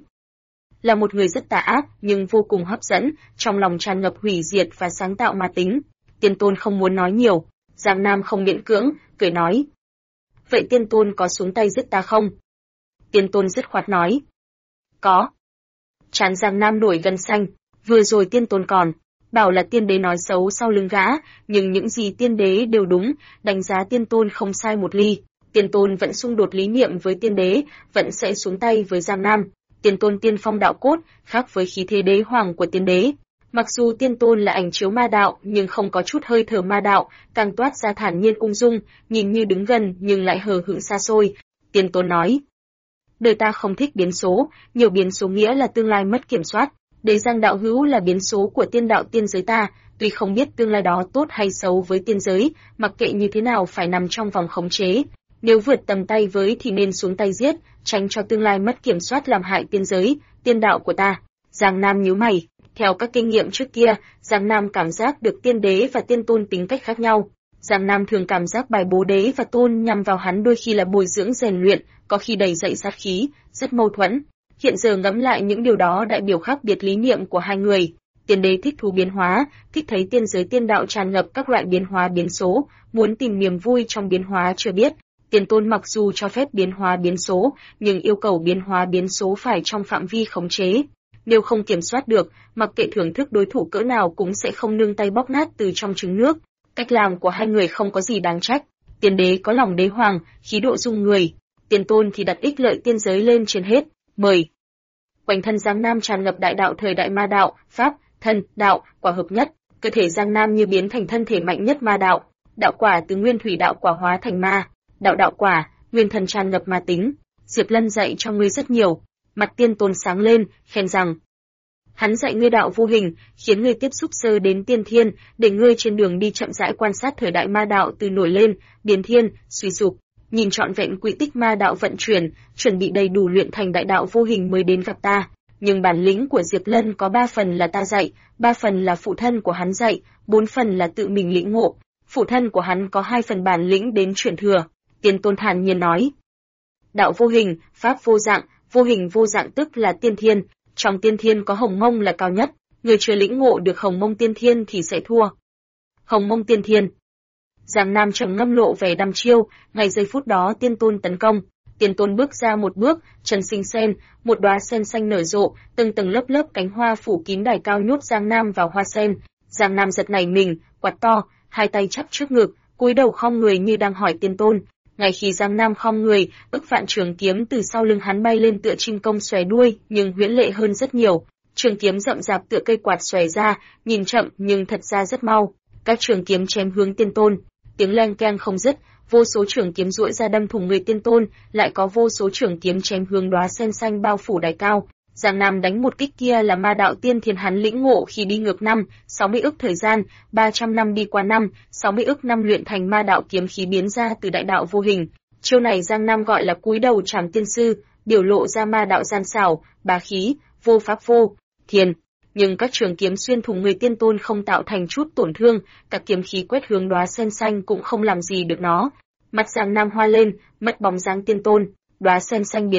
Là một người rất tà ác, nhưng vô cùng hấp dẫn, trong lòng tràn ngập hủy diệt và sáng tạo ma tính. Tiên tôn không muốn nói nhiều. Giang Nam không miễn cưỡng, cười nói. Vậy tiên tôn có xuống tay giết ta không? Tiên tôn dứt khoát nói. Có. Trán Giang Nam nổi gân xanh, vừa rồi tiên tôn còn bảo là tiên đế nói xấu sau lưng gã, nhưng những gì tiên đế đều đúng, đánh giá tiên tôn không sai một ly. Tiên tôn vẫn xung đột lý niệm với tiên đế, vẫn sẽ xuống tay với Giang Nam. Tiên tôn tiên phong đạo cốt, khác với khí thế đế hoàng của tiên đế. Mặc dù tiên tôn là ảnh chiếu ma đạo, nhưng không có chút hơi thở ma đạo, càng toát ra thản nhiên ung dung, nhìn như đứng gần nhưng lại hờ hững xa xôi. Tiên tôn nói. Đời ta không thích biến số, nhiều biến số nghĩa là tương lai mất kiểm soát. Đế Giang đạo hữu là biến số của tiên đạo tiên giới ta, tuy không biết tương lai đó tốt hay xấu với tiên giới, mặc kệ như thế nào phải nằm trong vòng khống chế. Nếu vượt tầm tay với thì nên xuống tay giết, tránh cho tương lai mất kiểm soát làm hại tiên giới, tiên đạo của ta. Giang Nam nhíu mày, theo các kinh nghiệm trước kia, Giang Nam cảm giác được tiên đế và tiên tôn tính cách khác nhau. Giang Nam thường cảm giác bài bố đế và tôn nhằm vào hắn đôi khi là bồi dưỡng rèn luyện, có khi đầy dậy sát khí, rất mâu thuẫn. Hiện giờ ngẫm lại những điều đó đại biểu khác biệt lý niệm của hai người. Tiên đế thích thú biến hóa, thích thấy tiên giới tiên đạo tràn ngập các loại biến hóa biến số, muốn tìm niềm vui trong biến hóa chưa biết. Tiên tôn mặc dù cho phép biến hóa biến số, nhưng yêu cầu biến hóa biến số phải trong phạm vi khống chế. Nếu không kiểm soát được, mặc kệ thưởng thức đối thủ cỡ nào cũng sẽ không nương tay bóc nát từ trong trứng nước. Cách làm của hai người không có gì đáng trách. Tiên đế có lòng đế hoàng, khí độ dung người. Tiên tôn thì đặt ích lợi tiên giới lên trên hết. Mời. Quanh thân Giang Nam tràn ngập đại đạo thời đại ma đạo, pháp, thân, đạo, quả hợp nhất. Cơ thể Giang Nam như biến thành thân thể mạnh nhất ma đạo. Đạo quả từ nguyên thủy đạo quả hóa thành ma. Đạo quả, nguyên thần tràn ngập ma tính. Diệp Lân dạy cho ngươi rất nhiều. Mặt tiên tôn sáng lên, khen rằng. Hắn dạy ngươi đạo vô hình, khiến ngươi tiếp xúc sơ đến tiên thiên, để ngươi trên đường đi chậm rãi quan sát thời đại ma đạo từ nổi lên, biến thiên, suy sụp, nhìn trọn vẹn quỹ tích ma đạo vận chuyển, chuẩn bị đầy đủ luyện thành đại đạo vô hình mới đến gặp ta. Nhưng bản lĩnh của Diệp Lân có 3 phần là ta dạy, 3 phần là phụ thân của hắn dạy, 4 phần là tự mình lĩnh ngộ. Phụ thân của hắn có 2 phần bản lĩnh đến chuyển thừa. Tiên tôn thản nhiên nói. Đạo vô hình, pháp vô hình vô dạng tức là tiên thiên. Trong tiên thiên có hồng mông là cao nhất, người chưa lĩnh ngộ được hồng mông tiên thiên thì sẽ thua. Hồng mông tiên thiên. Giang Nam trầm ngâm lộ vẻ đăm chiêu, ngay giây phút đó tiên tôn tấn công. Tiên tôn bước ra một bước, chân sinh sen, một đóa sen xanh nở rộ, từng tầng lớp lớp cánh hoa phủ kín đài cao nhốt Giang Nam vào hoa sen. Giang Nam giật nảy mình, quạt to, hai tay chắp trước ngực, cúi đầu khom người như đang hỏi tiên tôn. Ngay khi Giang Nam khom người, ức vạn trường kiếm từ sau lưng hắn bay lên tựa chim công xòe đuôi, nhưng huyễn lệ hơn rất nhiều. Trường kiếm rậm rạp tựa cây quạt xòe ra, nhìn chậm nhưng thật ra rất mau. Các trường kiếm chém hướng tiên tôn, tiếng leng keng không dứt, vô số trường kiếm duỗi ra đâm thủng người tiên tôn, lại có vô số trường kiếm chém hướng đóa sen xanh bao phủ đài cao. Giang Nam đánh một kích kia là ma đạo tiên thiên hắn lĩnh ngộ khi đi ngược 60 ức thời gian, 300 năm đi qua 60 ức năm luyện thành ma đạo kiếm khí biến ra từ đại đạo vô hình. Chiêu này Giang Nam gọi là cúi đầu trảm tiên sư, biểu lộ ra ma đạo gian xảo, bá khí, vô pháp vô thiên. Nhưng các trường kiếm xuyên thủng người tiên tôn không tạo thành chút tổn thương, các kiếm khí quét hướng đóa sen xanh cũng không làm gì được nó. Mặt Giang Nam hoa lên, mất bóng dáng tiên tôn, đóa sen xanh biến mất,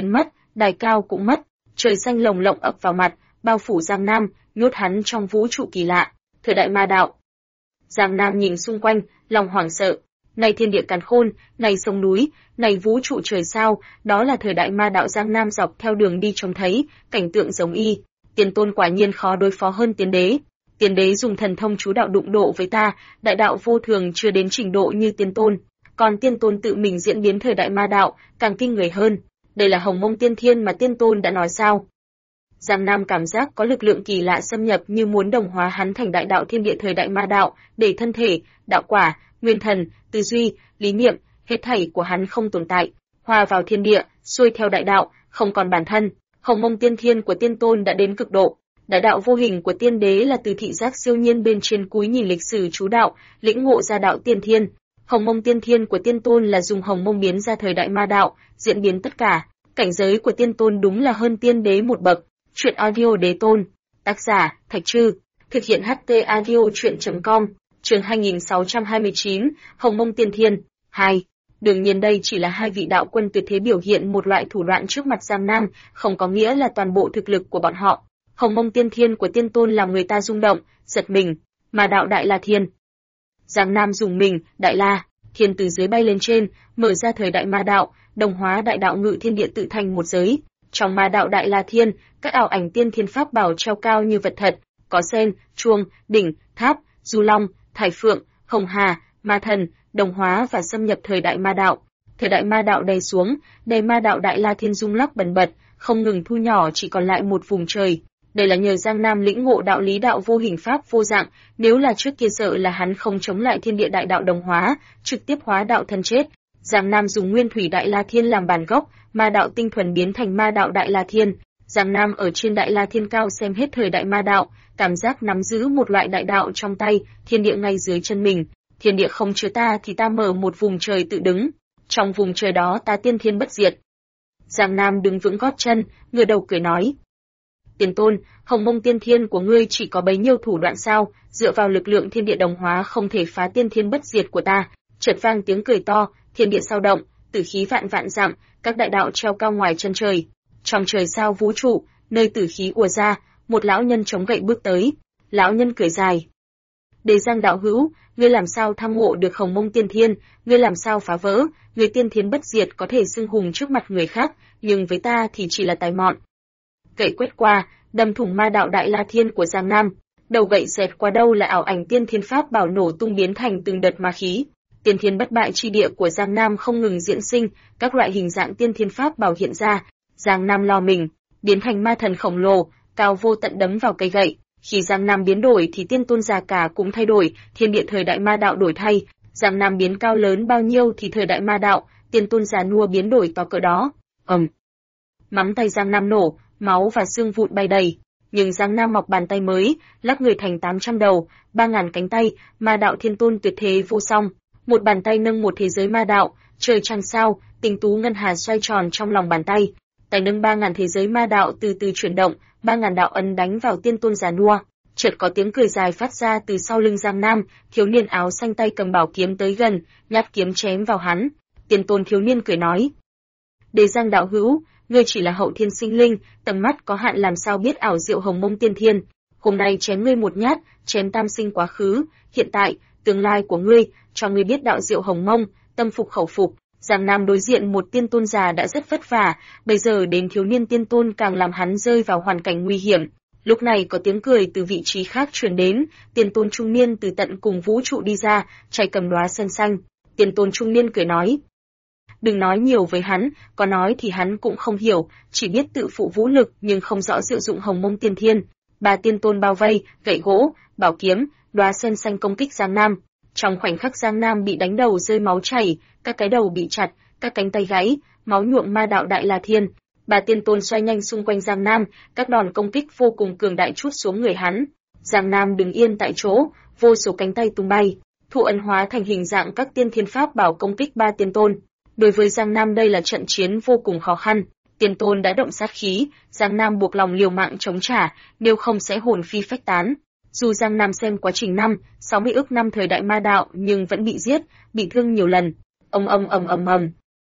đài cao cũng mất, trời xanh lồng lộng ập vào mặt, bao phủ Giang Nam, nhốt hắn trong vũ trụ kỳ lạ, thời đại ma đạo. Giang Nam nhìn xung quanh, lòng hoảng sợ. Này thiên địa càn khôn, này sông núi, này vũ trụ trời sao, đó là thời đại ma đạo. Giang Nam dọc theo đường đi trông thấy, cảnh tượng giống y. Tiền Tôn quả nhiên khó đối phó hơn Tiên Đế. Tiên Đế dùng thần thông chú đạo đụng độ với ta, đại đạo vô thường chưa đến trình độ như Tiên Tôn. Còn Tiên Tôn tự mình diễn biến thời đại ma đạo, càng kinh người hơn. Đây là Hồng Mông Tiên Thiên mà Tiên Tôn đã nói sao? Giang Nam cảm giác có lực lượng kỳ lạ xâm nhập như muốn đồng hóa hắn thành đại đạo thiên địa thời đại ma đạo, để thân thể, đạo quả, nguyên thần, tư duy, lý niệm, hết thảy của hắn không tồn tại, hòa vào thiên địa, xuôi theo đại đạo, không còn bản thân. Hồng Mông Tiên Thiên của Tiên Tôn đã đến cực độ. Đại đạo vô hình của Tiên Đế là từ thị giác siêu nhiên bên trên cúi nhìn lịch sử chú đạo, lĩnh ngộ ra đạo tiên thiên. Hồng Mông Tiên Thiên của Tiên Tôn là dùng Hồng Mông biến ra thời đại ma đạo, diễn biến tất cả. Cảnh giới của Tiên Tôn đúng là hơn Tiên Đế một bậc. Truyện audio Đế Tôn, tác giả Thạch Trư, thực hiện HT audio truyện.com, chương 2629, Hồng Mông Tiên Thiên 2. Đương nhiên đây chỉ là hai vị đạo quân tuyệt thế biểu hiện một loại thủ đoạn trước mặt Giang Nam, không có nghĩa là toàn bộ thực lực của bọn họ. Hồng Mông Tiên Thiên của Tiên Tôn làm người ta rung động, giật mình, mà đạo Đại La Thiên. Giang Nam dùng mình, Đại La Thiên từ dưới bay lên trên, mở ra thời đại ma đạo, đồng hóa đại đạo ngự thiên địa tự thành một giới. Trong ma đạo Đại La Thiên, các ảo ảnh tiên thiên pháp bảo treo cao như vật thật, có sen, chuông, đỉnh, tháp, du long, thải phượng, hồng hà, ma thần, đồng hóa và xâm nhập thời đại ma đạo. Thời đại ma đạo đầy xuống, đầy ma đạo Đại La Thiên rung lắc bần bật, không ngừng thu nhỏ chỉ còn lại một vùng trời. Đây là nhờ Giang Nam lĩnh ngộ đạo lý đạo vô hình pháp vô dạng, nếu là trước kia sợ là hắn không chống lại thiên địa đại đạo đồng hóa, trực tiếp hóa đạo thân chết. Giang Nam dùng nguyên thủy Đại La Thiên làm bản gốc, ma đạo tinh thuần biến thành ma đạo Đại La Thiên. Giang Nam ở trên Đại La Thiên cao xem hết thời đại ma đạo, cảm giác nắm giữ một loại đại đạo trong tay, thiên địa ngay dưới chân mình. Thiên địa không chứa ta thì ta mở một vùng trời tự đứng. Trong vùng trời đó ta tiên thiên bất diệt. Giang Nam đứng vững gót chân, ngửa đầu cười nói. Tiền Tôn, Hồng Mông Tiên Thiên của ngươi chỉ có bấy nhiêu thủ đoạn sao, dựa vào lực lượng thiên địa đồng hóa không thể phá tiên thiên bất diệt của ta. Chợt vang tiếng cười to, thiên địa sao động, tử khí vạn vạn dặm, các đại đạo treo cao ngoài chân trời. Trong trời sao vũ trụ, nơi tử khí ùa ra, một lão nhân chống gậy bước tới. Lão nhân cười dài. Đế Giang đạo hữu, ngươi làm sao tham ngộ được Hồng Mông Tiên Thiên, ngươi làm sao phá vỡ, người tiên thiên bất diệt có thể xưng hùng trước mặt người khác, nhưng với ta thì chỉ là tài mọn. Gậy quét qua, đâm thủng ma đạo Đại La Thiên của Giang Nam. Đầu gậy xẹt qua đâu là ảo ảnh tiên thiên pháp bảo nổ tung biến thành từng đợt ma khí. Tiên thiên bất bại chi địa của Giang Nam không ngừng diễn sinh, các loại hình dạng tiên thiên pháp bảo hiện ra. Giang Nam lo mình, biến thành ma thần khổng lồ, cao vô tận đấm vào cây gậy. Khi Giang Nam biến đổi thì Tiên Tôn già cả cũng thay đổi, thiên địa thời đại ma đạo đổi thay. Giang Nam biến cao lớn bao nhiêu thì thời đại ma đạo, Tiên Tôn già nua biến đổi to cỡ đó. Móng tay Giang Nam nổ, máu và xương vụn bay đầy. Nhưng Giang Nam mọc bàn tay mới, lắc người thành 800 đầu, 3000 cánh tay, ma đạo thiên tôn tuyệt thế vô song. Một bàn tay nâng một thế giới ma đạo, trời trăng sao, tinh tú ngân hà xoay tròn trong lòng bàn tay. Tay nâng 3000 thế giới ma đạo từ từ chuyển động, 3000 đạo ấn đánh vào Tiên Tôn già nua. Chợt có tiếng cười dài phát ra từ sau lưng Giang Nam, thiếu niên áo xanh tay cầm bảo kiếm tới gần, nhát kiếm chém vào hắn. Tiên Tôn thiếu niên cười nói: "Đế Giang đạo hữu, ngươi chỉ là hậu thiên sinh linh, tầm mắt có hạn làm sao biết ảo diệu Hồng Mông Tiên Thiên. Hôm nay chém ngươi một nhát, chém tam sinh quá khứ, hiện tại, tương lai của ngươi, cho ngươi biết đạo diệu Hồng Mông, tâm phục khẩu phục." Giang Nam đối diện một tiên tôn già đã rất vất vả, bây giờ đến thiếu niên tiên tôn càng làm hắn rơi vào hoàn cảnh nguy hiểm. Lúc này có tiếng cười từ vị trí khác truyền đến, tiên tôn trung niên từ tận cùng vũ trụ đi ra, tay cầm đóa sen xanh. Tiên tôn trung niên cười nói: "Đừng nói nhiều với hắn, có nói thì hắn cũng không hiểu, chỉ biết tự phụ vũ lực nhưng không rõ diệu dụng Hồng Mông Tiên Thiên." Ba tiên tôn bao vây, gậy gỗ, bảo kiếm, đóa sen xanh công kích Giang Nam. Trong khoảnh khắc Giang Nam bị đánh đầu rơi máu chảy, các cái đầu bị chặt, các cánh tay gãy, máu nhuộm ma đạo Đại La Thiên. Ba tiên tôn xoay nhanh xung quanh Giang Nam, các đòn công kích vô cùng cường đại trút xuống người hắn. Giang Nam đứng yên tại chỗ, vô số cánh tay tung bay, thụ ấn hóa thành hình dạng các tiên thiên pháp bảo công kích ba tiên tôn. Đối với Giang Nam đây là trận chiến vô cùng khó khăn. Tiên tôn đã động sát khí, Giang Nam buộc lòng liều mạng chống trả, nếu không sẽ hồn phi phách tán. Dù Giang Nam xem quá trình 60 ức năm thời đại ma đạo nhưng vẫn bị giết, bị thương nhiều lần. Ầm.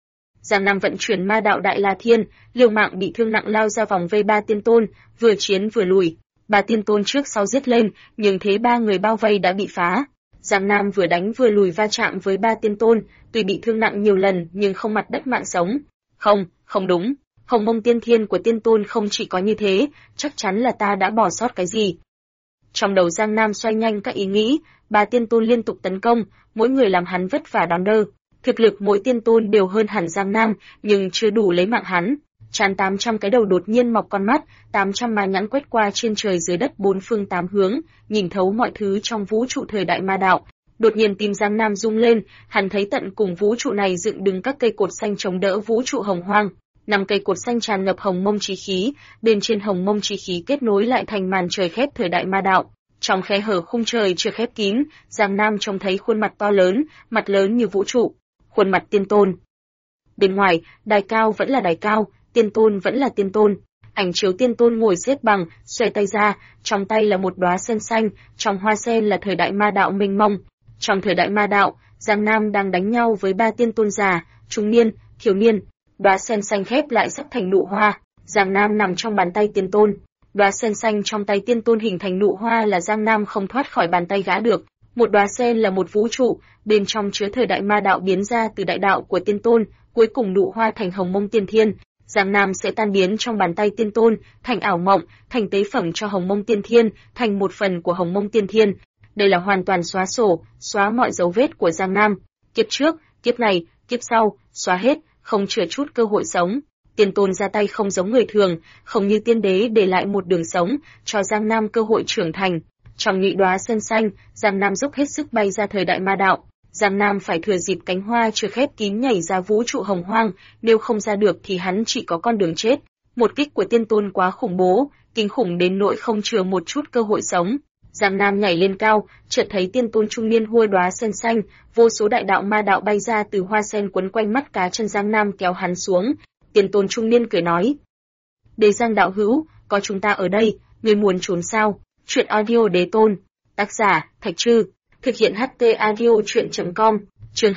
Giang Nam vận chuyển ma đạo Đại La Thiên, liều mạng bị thương nặng lao ra vòng vây ba tiên tôn, vừa chiến vừa lùi. Ba tiên tôn trước sau giết lên, nhưng thế ba người bao vây đã bị phá. Giang Nam vừa đánh vừa lùi va chạm với ba tiên tôn, tuy bị thương nặng nhiều lần nhưng không mặt đất mạng sống. Không đúng. Hồng Mông Tiên Thiên của tiên tôn không chỉ có như thế, chắc chắn là ta đã bỏ sót cái gì. Trong đầu Giang Nam xoay nhanh các ý nghĩ, ba tiên tôn liên tục tấn công, mỗi người làm hắn vất vả đón đỡ. Thực lực mỗi tiên tôn đều hơn hẳn Giang Nam, nhưng chưa đủ lấy mạng hắn. Tràn 800 cái đầu đột nhiên mọc con mắt, 800 ma nhãn quét qua trên trời dưới đất bốn phương tám hướng, nhìn thấu mọi thứ trong vũ trụ thời đại ma đạo. Đột nhiên tim Giang Nam rung lên, hắn thấy tận cùng vũ trụ này dựng đứng các cây cột xanh chống đỡ vũ trụ hồng hoang. 5 cây cột xanh tràn ngập hồng mông chí khí, bên trên hồng mông chí khí kết nối lại thành màn trời khép thời đại ma đạo. Trong khe hở khung trời chưa khép kín, Giang Nam trông thấy khuôn mặt to lớn, mặt lớn như vũ trụ, khuôn mặt tiên tôn. Bên ngoài, đài cao vẫn là đài cao, tiên tôn vẫn là tiên tôn. Ảnh chiếu tiên tôn ngồi xếp bằng, xòe tay ra, trong tay là một đóa sen xanh, trong hoa sen là thời đại ma đạo mênh mông. Trong thời đại ma đạo, Giang Nam đang đánh nhau với ba tiên tôn già, trung niên, thiếu niên. Đóa sen xanh khép lại sắp thành nụ hoa, Giang Nam nằm trong bàn tay tiên tôn. Đóa sen xanh trong tay tiên tôn hình thành nụ hoa là Giang Nam không thoát khỏi bàn tay gã được. Một đóa sen là một vũ trụ, bên trong chứa thời đại ma đạo biến ra từ đại đạo của tiên tôn, cuối cùng nụ hoa thành Hồng Mông Tiên Thiên. Giang Nam sẽ tan biến trong bàn tay tiên tôn, thành ảo mộng, thành tế phẩm cho Hồng Mông Tiên Thiên, thành một phần của Hồng Mông Tiên Thiên. Đây là hoàn toàn xóa sổ, xóa mọi dấu vết của Giang Nam. Kiếp trước, kiếp này, kiếp sau, xóa hết, không chừa chút cơ hội sống. Tiên tôn ra tay không giống người thường, không như tiên đế để lại một đường sống, cho Giang Nam cơ hội trưởng thành. Trong nhụy đóa sen xanh, Giang Nam dốc hết sức bay ra thời đại ma đạo. Giang Nam phải thừa dịp cánh hoa chưa khép kín nhảy ra vũ trụ hồng hoang, nếu không ra được thì hắn chỉ có con đường chết. Một kích của tiên tôn quá khủng bố, kinh khủng đến nỗi không chừa một chút cơ hội sống. Giang Nam nhảy lên cao, chợt thấy tiên tôn trung niên hôi đóa sen xanh, vô số đại đạo ma đạo bay ra từ hoa sen quấn quanh mắt cá chân Giang Nam kéo hắn xuống. Tiên tôn trung niên cười nói: "Đế Giang đạo hữu, có chúng ta ở đây, ngươi muốn trốn sao?" Truyện audio Đế Tôn, tác giả Thạch Trư, thực hiện HT audio truyện.com, chương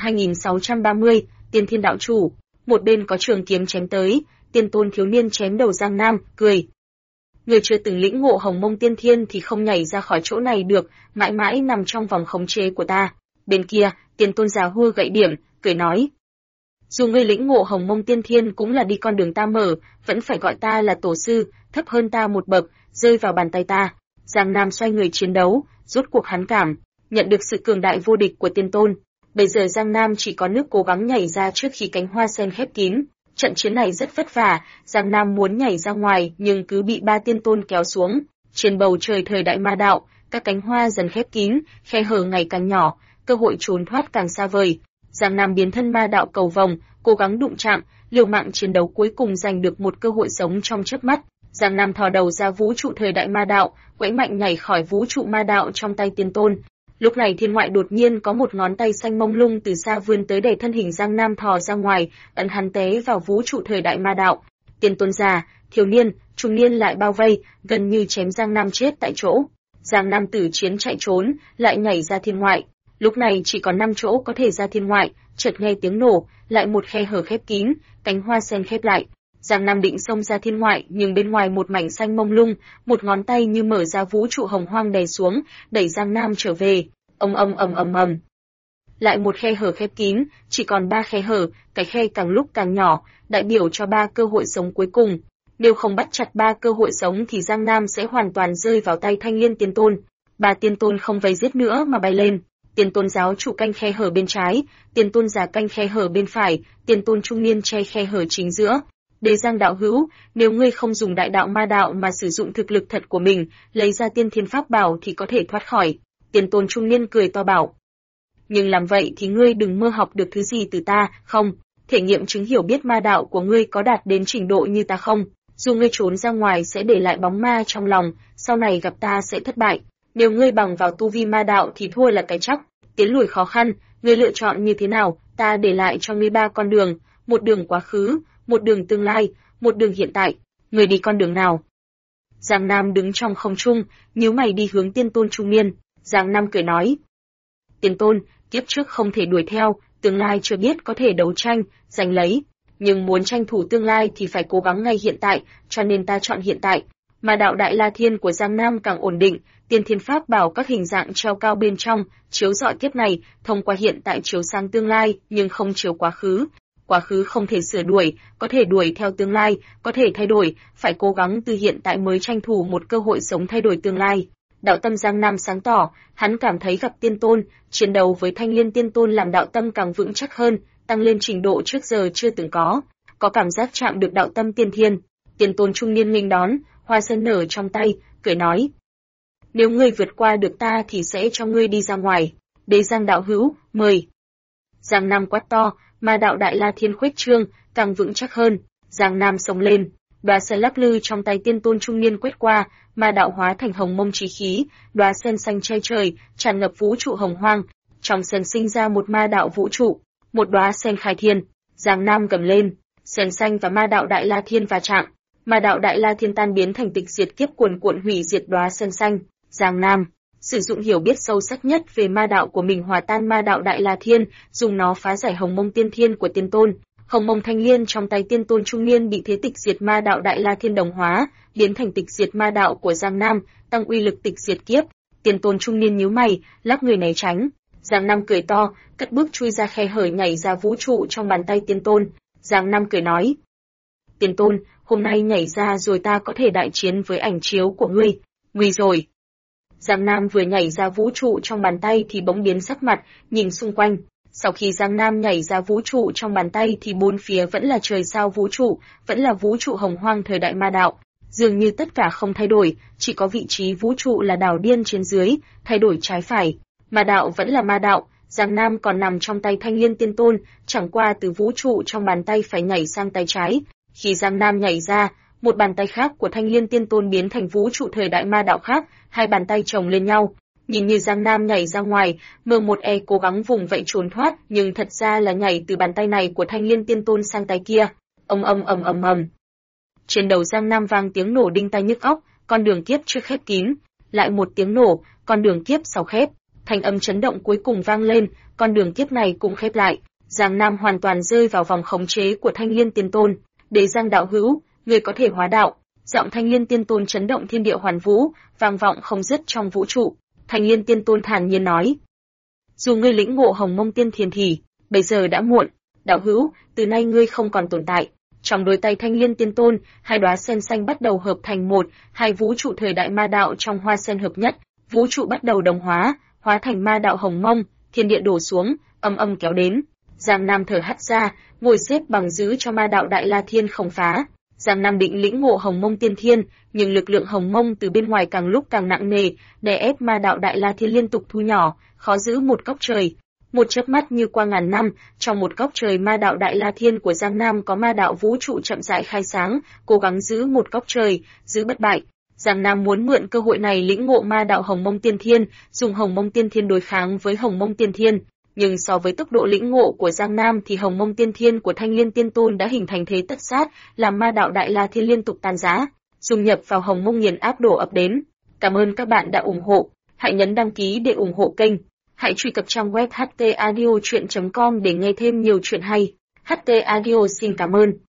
2630, Tiên Thiên đạo chủ. Một bên có trường kiếm chém tới, tiên tôn thiếu niên chém đầu Giang Nam, cười: "Người chưa từng lĩnh ngộ Hồng Mông Tiên Thiên thì không nhảy ra khỏi chỗ này được, mãi mãi nằm trong vòng khống chế của ta." Bên kia, tiên tôn già hua gậy điểm, cười nói: "Dù ngươi lĩnh ngộ Hồng Mông Tiên Thiên cũng là đi con đường ta mở, vẫn phải gọi ta là tổ sư, thấp hơn ta một bậc, rơi vào bàn tay ta." Giang Nam xoay người chiến đấu, rốt cuộc hắn cảm nhận được sự cường đại vô địch của tiên tôn. Bây giờ Giang Nam chỉ có nước cố gắng nhảy ra trước khi cánh hoa sen khép kín. Trận chiến này rất vất vả, Giang Nam muốn nhảy ra ngoài nhưng cứ bị ba tiên tôn kéo xuống. Trên bầu trời thời đại ma đạo, các cánh hoa dần khép kín, khe hở ngày càng nhỏ, cơ hội trốn thoát càng xa vời. Giang Nam biến thân ma đạo cầu vồng, cố gắng đụng chạm, liều mạng chiến đấu cuối cùng giành được một cơ hội sống trong chớp mắt. Giang Nam thò đầu ra vũ trụ thời đại ma đạo, quẫy mạnh nhảy khỏi vũ trụ ma đạo trong tay tiên tôn. Lúc này thiên ngoại đột nhiên có một ngón tay xanh mông lung từ xa vươn tới đẩy thân hình Giang Nam thò ra ngoài, ấn hắn té vào vũ trụ thời đại ma đạo. Tiên tôn già, thiếu niên, trung niên lại bao vây, gần như chém Giang Nam chết tại chỗ. Giang Nam tử chiến chạy trốn, lại nhảy ra thiên ngoại. Lúc này chỉ còn 5 chỗ có thể ra thiên ngoại, chợt nghe tiếng nổ, lại một khe hở khép kín, cánh hoa sen khép lại. Giang Nam định xông ra thiên ngoại, nhưng bên ngoài một mảnh xanh mông lung, một ngón tay như mở ra vũ trụ hồng hoang đè xuống, đẩy Giang Nam trở về. Ầm. Lại một khe hở khép kín, chỉ còn 3 khe hở, cái khe càng lúc càng nhỏ, đại biểu cho 3 cơ hội sống cuối cùng. Nếu không bắt chặt 3 cơ hội sống thì Giang Nam sẽ hoàn toàn rơi vào tay Thanh Liên Tiên Tôn. 3 tiên tôn không vây giết nữa mà bay lên. Tiên tôn giáo chủ canh khe hở bên trái, tiên tôn già canh khe hở bên phải, tiên tôn trung niên che khe hở chính giữa. Đế Giang đạo hữu, nếu ngươi không dùng đại đạo ma đạo mà sử dụng thực lực thật của mình, lấy ra tiên thiên pháp bảo thì có thể thoát khỏi. Tiên tôn trung niên cười to bảo. Nhưng làm vậy thì ngươi đừng mơ học được thứ gì từ ta, không, thể nghiệm chứng hiểu biết ma đạo của ngươi có đạt đến trình độ như ta không. Dù ngươi trốn ra ngoài sẽ để lại bóng ma trong lòng, sau này gặp ta sẽ thất bại. Nếu ngươi bằng vào tu vi ma đạo thì thua là cái chắc. Tiến lùi khó khăn, ngươi lựa chọn như thế nào, ta để lại cho ngươi 3 con đường, một đường quá khứ, một đường tương lai, một đường hiện tại, ngươi đi con đường nào? Giang Nam đứng trong không trung, nhíu mày đi hướng tiên tôn trung niên. Giang Nam cười nói: Tiên tôn, kiếp trước không thể đuổi theo, tương lai chưa biết có thể đấu tranh, giành lấy. nhưng muốn tranh thủ tương lai thì phải cố gắng ngay hiện tại, cho nên ta chọn hiện tại. Ma đạo Đại La Thiên của Giang Nam càng ổn định, tiên thiên pháp bảo các hình dạng treo cao bên trong, chiếu rọi kiếp này, thông qua hiện tại chiếu sang tương lai, nhưng không chiếu quá khứ. Quá khứ không thể sửa đuổi, có thể đuổi theo tương lai, có thể thay đổi, phải cố gắng từ hiện tại mới tranh thủ một cơ hội sống thay đổi tương lai. Đạo tâm Giang Nam sáng tỏ, hắn cảm thấy gặp tiên tôn, chiến đấu với Thanh Liên tiên tôn làm đạo tâm càng vững chắc hơn, tăng lên trình độ trước giờ chưa từng có cảm giác chạm được đạo tâm tiên thiên. Tiên tôn trung niên nghênh đón, hoa sen nở trong tay, cười nói: nếu ngươi vượt qua được ta thì sẽ cho ngươi đi ra ngoài. Đế Giang đạo hữu, mời. Giang Nam quát to, ma đạo Đại La Thiên khuếch trương, càng vững chắc hơn. Giang Nam xông lên, đóa sen lắc lư trong tay tiên tôn trung niên quét qua, ma đạo hóa thành hồng mông chí khí, đóa sen xanh che trời, tràn ngập vũ trụ hồng hoang. Trong sen sinh ra một ma đạo vũ trụ, một đóa sen khai thiên. Giang Nam gầm lên, sen xanh và ma đạo Đại La Thiên va chạm. Ma đạo Đại La Thiên tan biến thành tịch diệt kiếp cuồn cuộn hủy diệt đóa sen xanh. Giang Nam sử dụng hiểu biết sâu sắc nhất về ma đạo của mình hòa tan ma đạo Đại La Thiên, dùng nó phá giải hồng mông tiên thiên của tiên tôn. Hồng mông thanh liên trong tay tiên tôn trung niên bị thế tịch diệt ma đạo Đại La Thiên đồng hóa, biến thành tịch diệt ma đạo của Giang Nam, tăng uy lực tịch diệt kiếp. Tiên tôn trung niên nhíu mày, lắc người né tránh. Giang Nam cười to, cất bước chui ra khe hở nhảy ra vũ trụ trong bàn tay tiên tôn. Giang Nam cười nói: tiên tôn, hôm nay nhảy ra rồi ta có thể đại chiến với ảnh chiếu của ngươi. Nguy rồi. Giang Nam vừa nhảy ra vũ trụ trong bàn tay thì bỗng biến sắc mặt, nhìn xung quanh. Sau khi Giang Nam nhảy ra vũ trụ trong bàn tay thì bốn phía vẫn là trời sao vũ trụ, vẫn là vũ trụ hồng hoang thời đại ma đạo. Dường như tất cả không thay đổi, chỉ có vị trí vũ trụ là đảo điên trên dưới, thay đổi trái phải. Ma đạo vẫn là ma đạo, Giang Nam còn nằm trong tay Thanh Liên tiên tôn, chẳng qua từ vũ trụ trong bàn tay phải nhảy sang tay trái. Khi Giang Nam nhảy ra, một bàn tay khác của Thanh Liên tiên tôn biến thành vũ trụ thời đại ma đạo khác, hai bàn tay chồng lên nhau. Nhìn như Giang Nam nhảy ra ngoài, M1E cố gắng vùng vẫy trốn thoát, nhưng thật ra là nhảy từ bàn tay này của Thanh Liên tiên tôn sang tay kia. Ầm ầm ầm ầm ầm. Trên đầu Giang Nam vang tiếng nổ đinh tai nhức óc, con đường kiếp trước khép kín, lại một tiếng nổ, con đường kiếp sau khép. Thanh âm chấn động cuối cùng vang lên, con đường kiếp này cũng khép lại. Giang Nam hoàn toàn rơi vào vòng khống chế của Thanh Liên tiên tôn. Đế Giang đạo hữu, người có thể hóa đạo. Giọng Thanh Liên tiên tôn chấn động thiên địa hoàn vũ, vang vọng không dứt trong vũ trụ. Thanh Liên tiên tôn thản nhiên nói: dù ngươi lĩnh ngộ hồng mông tiên thiền thì, bây giờ đã muộn. Đạo hữu, từ nay ngươi không còn tồn tại. Trong đôi tay Thanh Liên tiên tôn, hai đóa sen xanh bắt đầu hợp thành một, hai vũ trụ thời đại ma đạo trong hoa sen hợp nhất, vũ trụ bắt đầu đồng hóa, hóa thành ma đạo hồng mông, thiên địa đổ xuống, âm âm kéo đến. Giang Nam thở hắt ra, ngồi xếp bằng giữ cho ma đạo Đại La Thiên không phá. Giang Nam định lĩnh ngộ hồng mông tiên thiên, nhưng lực lượng hồng mông từ bên ngoài càng lúc càng nặng nề, đè ép ma đạo Đại La Thiên liên tục thu nhỏ, khó giữ một góc trời. Một chớp mắt như qua ngàn năm, trong một góc trời ma đạo Đại La Thiên của Giang Nam có ma đạo vũ trụ chậm rãi khai sáng, cố gắng giữ một góc trời, giữ bất bại. Giang Nam muốn mượn cơ hội này lĩnh ngộ ma đạo hồng mông tiên thiên, dùng hồng mông tiên thiên đối kháng với hồng mông tiên thiên. Nhưng so với tốc độ lĩnh ngộ của Giang Nam thì hồng mông tiên thiên của Thanh Liên tiên tôn đã hình thành thế tất sát, làm ma đạo Đại La Thiên liên tục tan rã, dung nhập vào hồng mông nghiền áp đổ ập đến. Cảm ơn các bạn đã ủng hộ, hãy nhấn đăng ký để ủng hộ kênh. Hãy truy cập trang web htaudio.com để nghe thêm nhiều chuyện hay. HT Audio xin cảm ơn.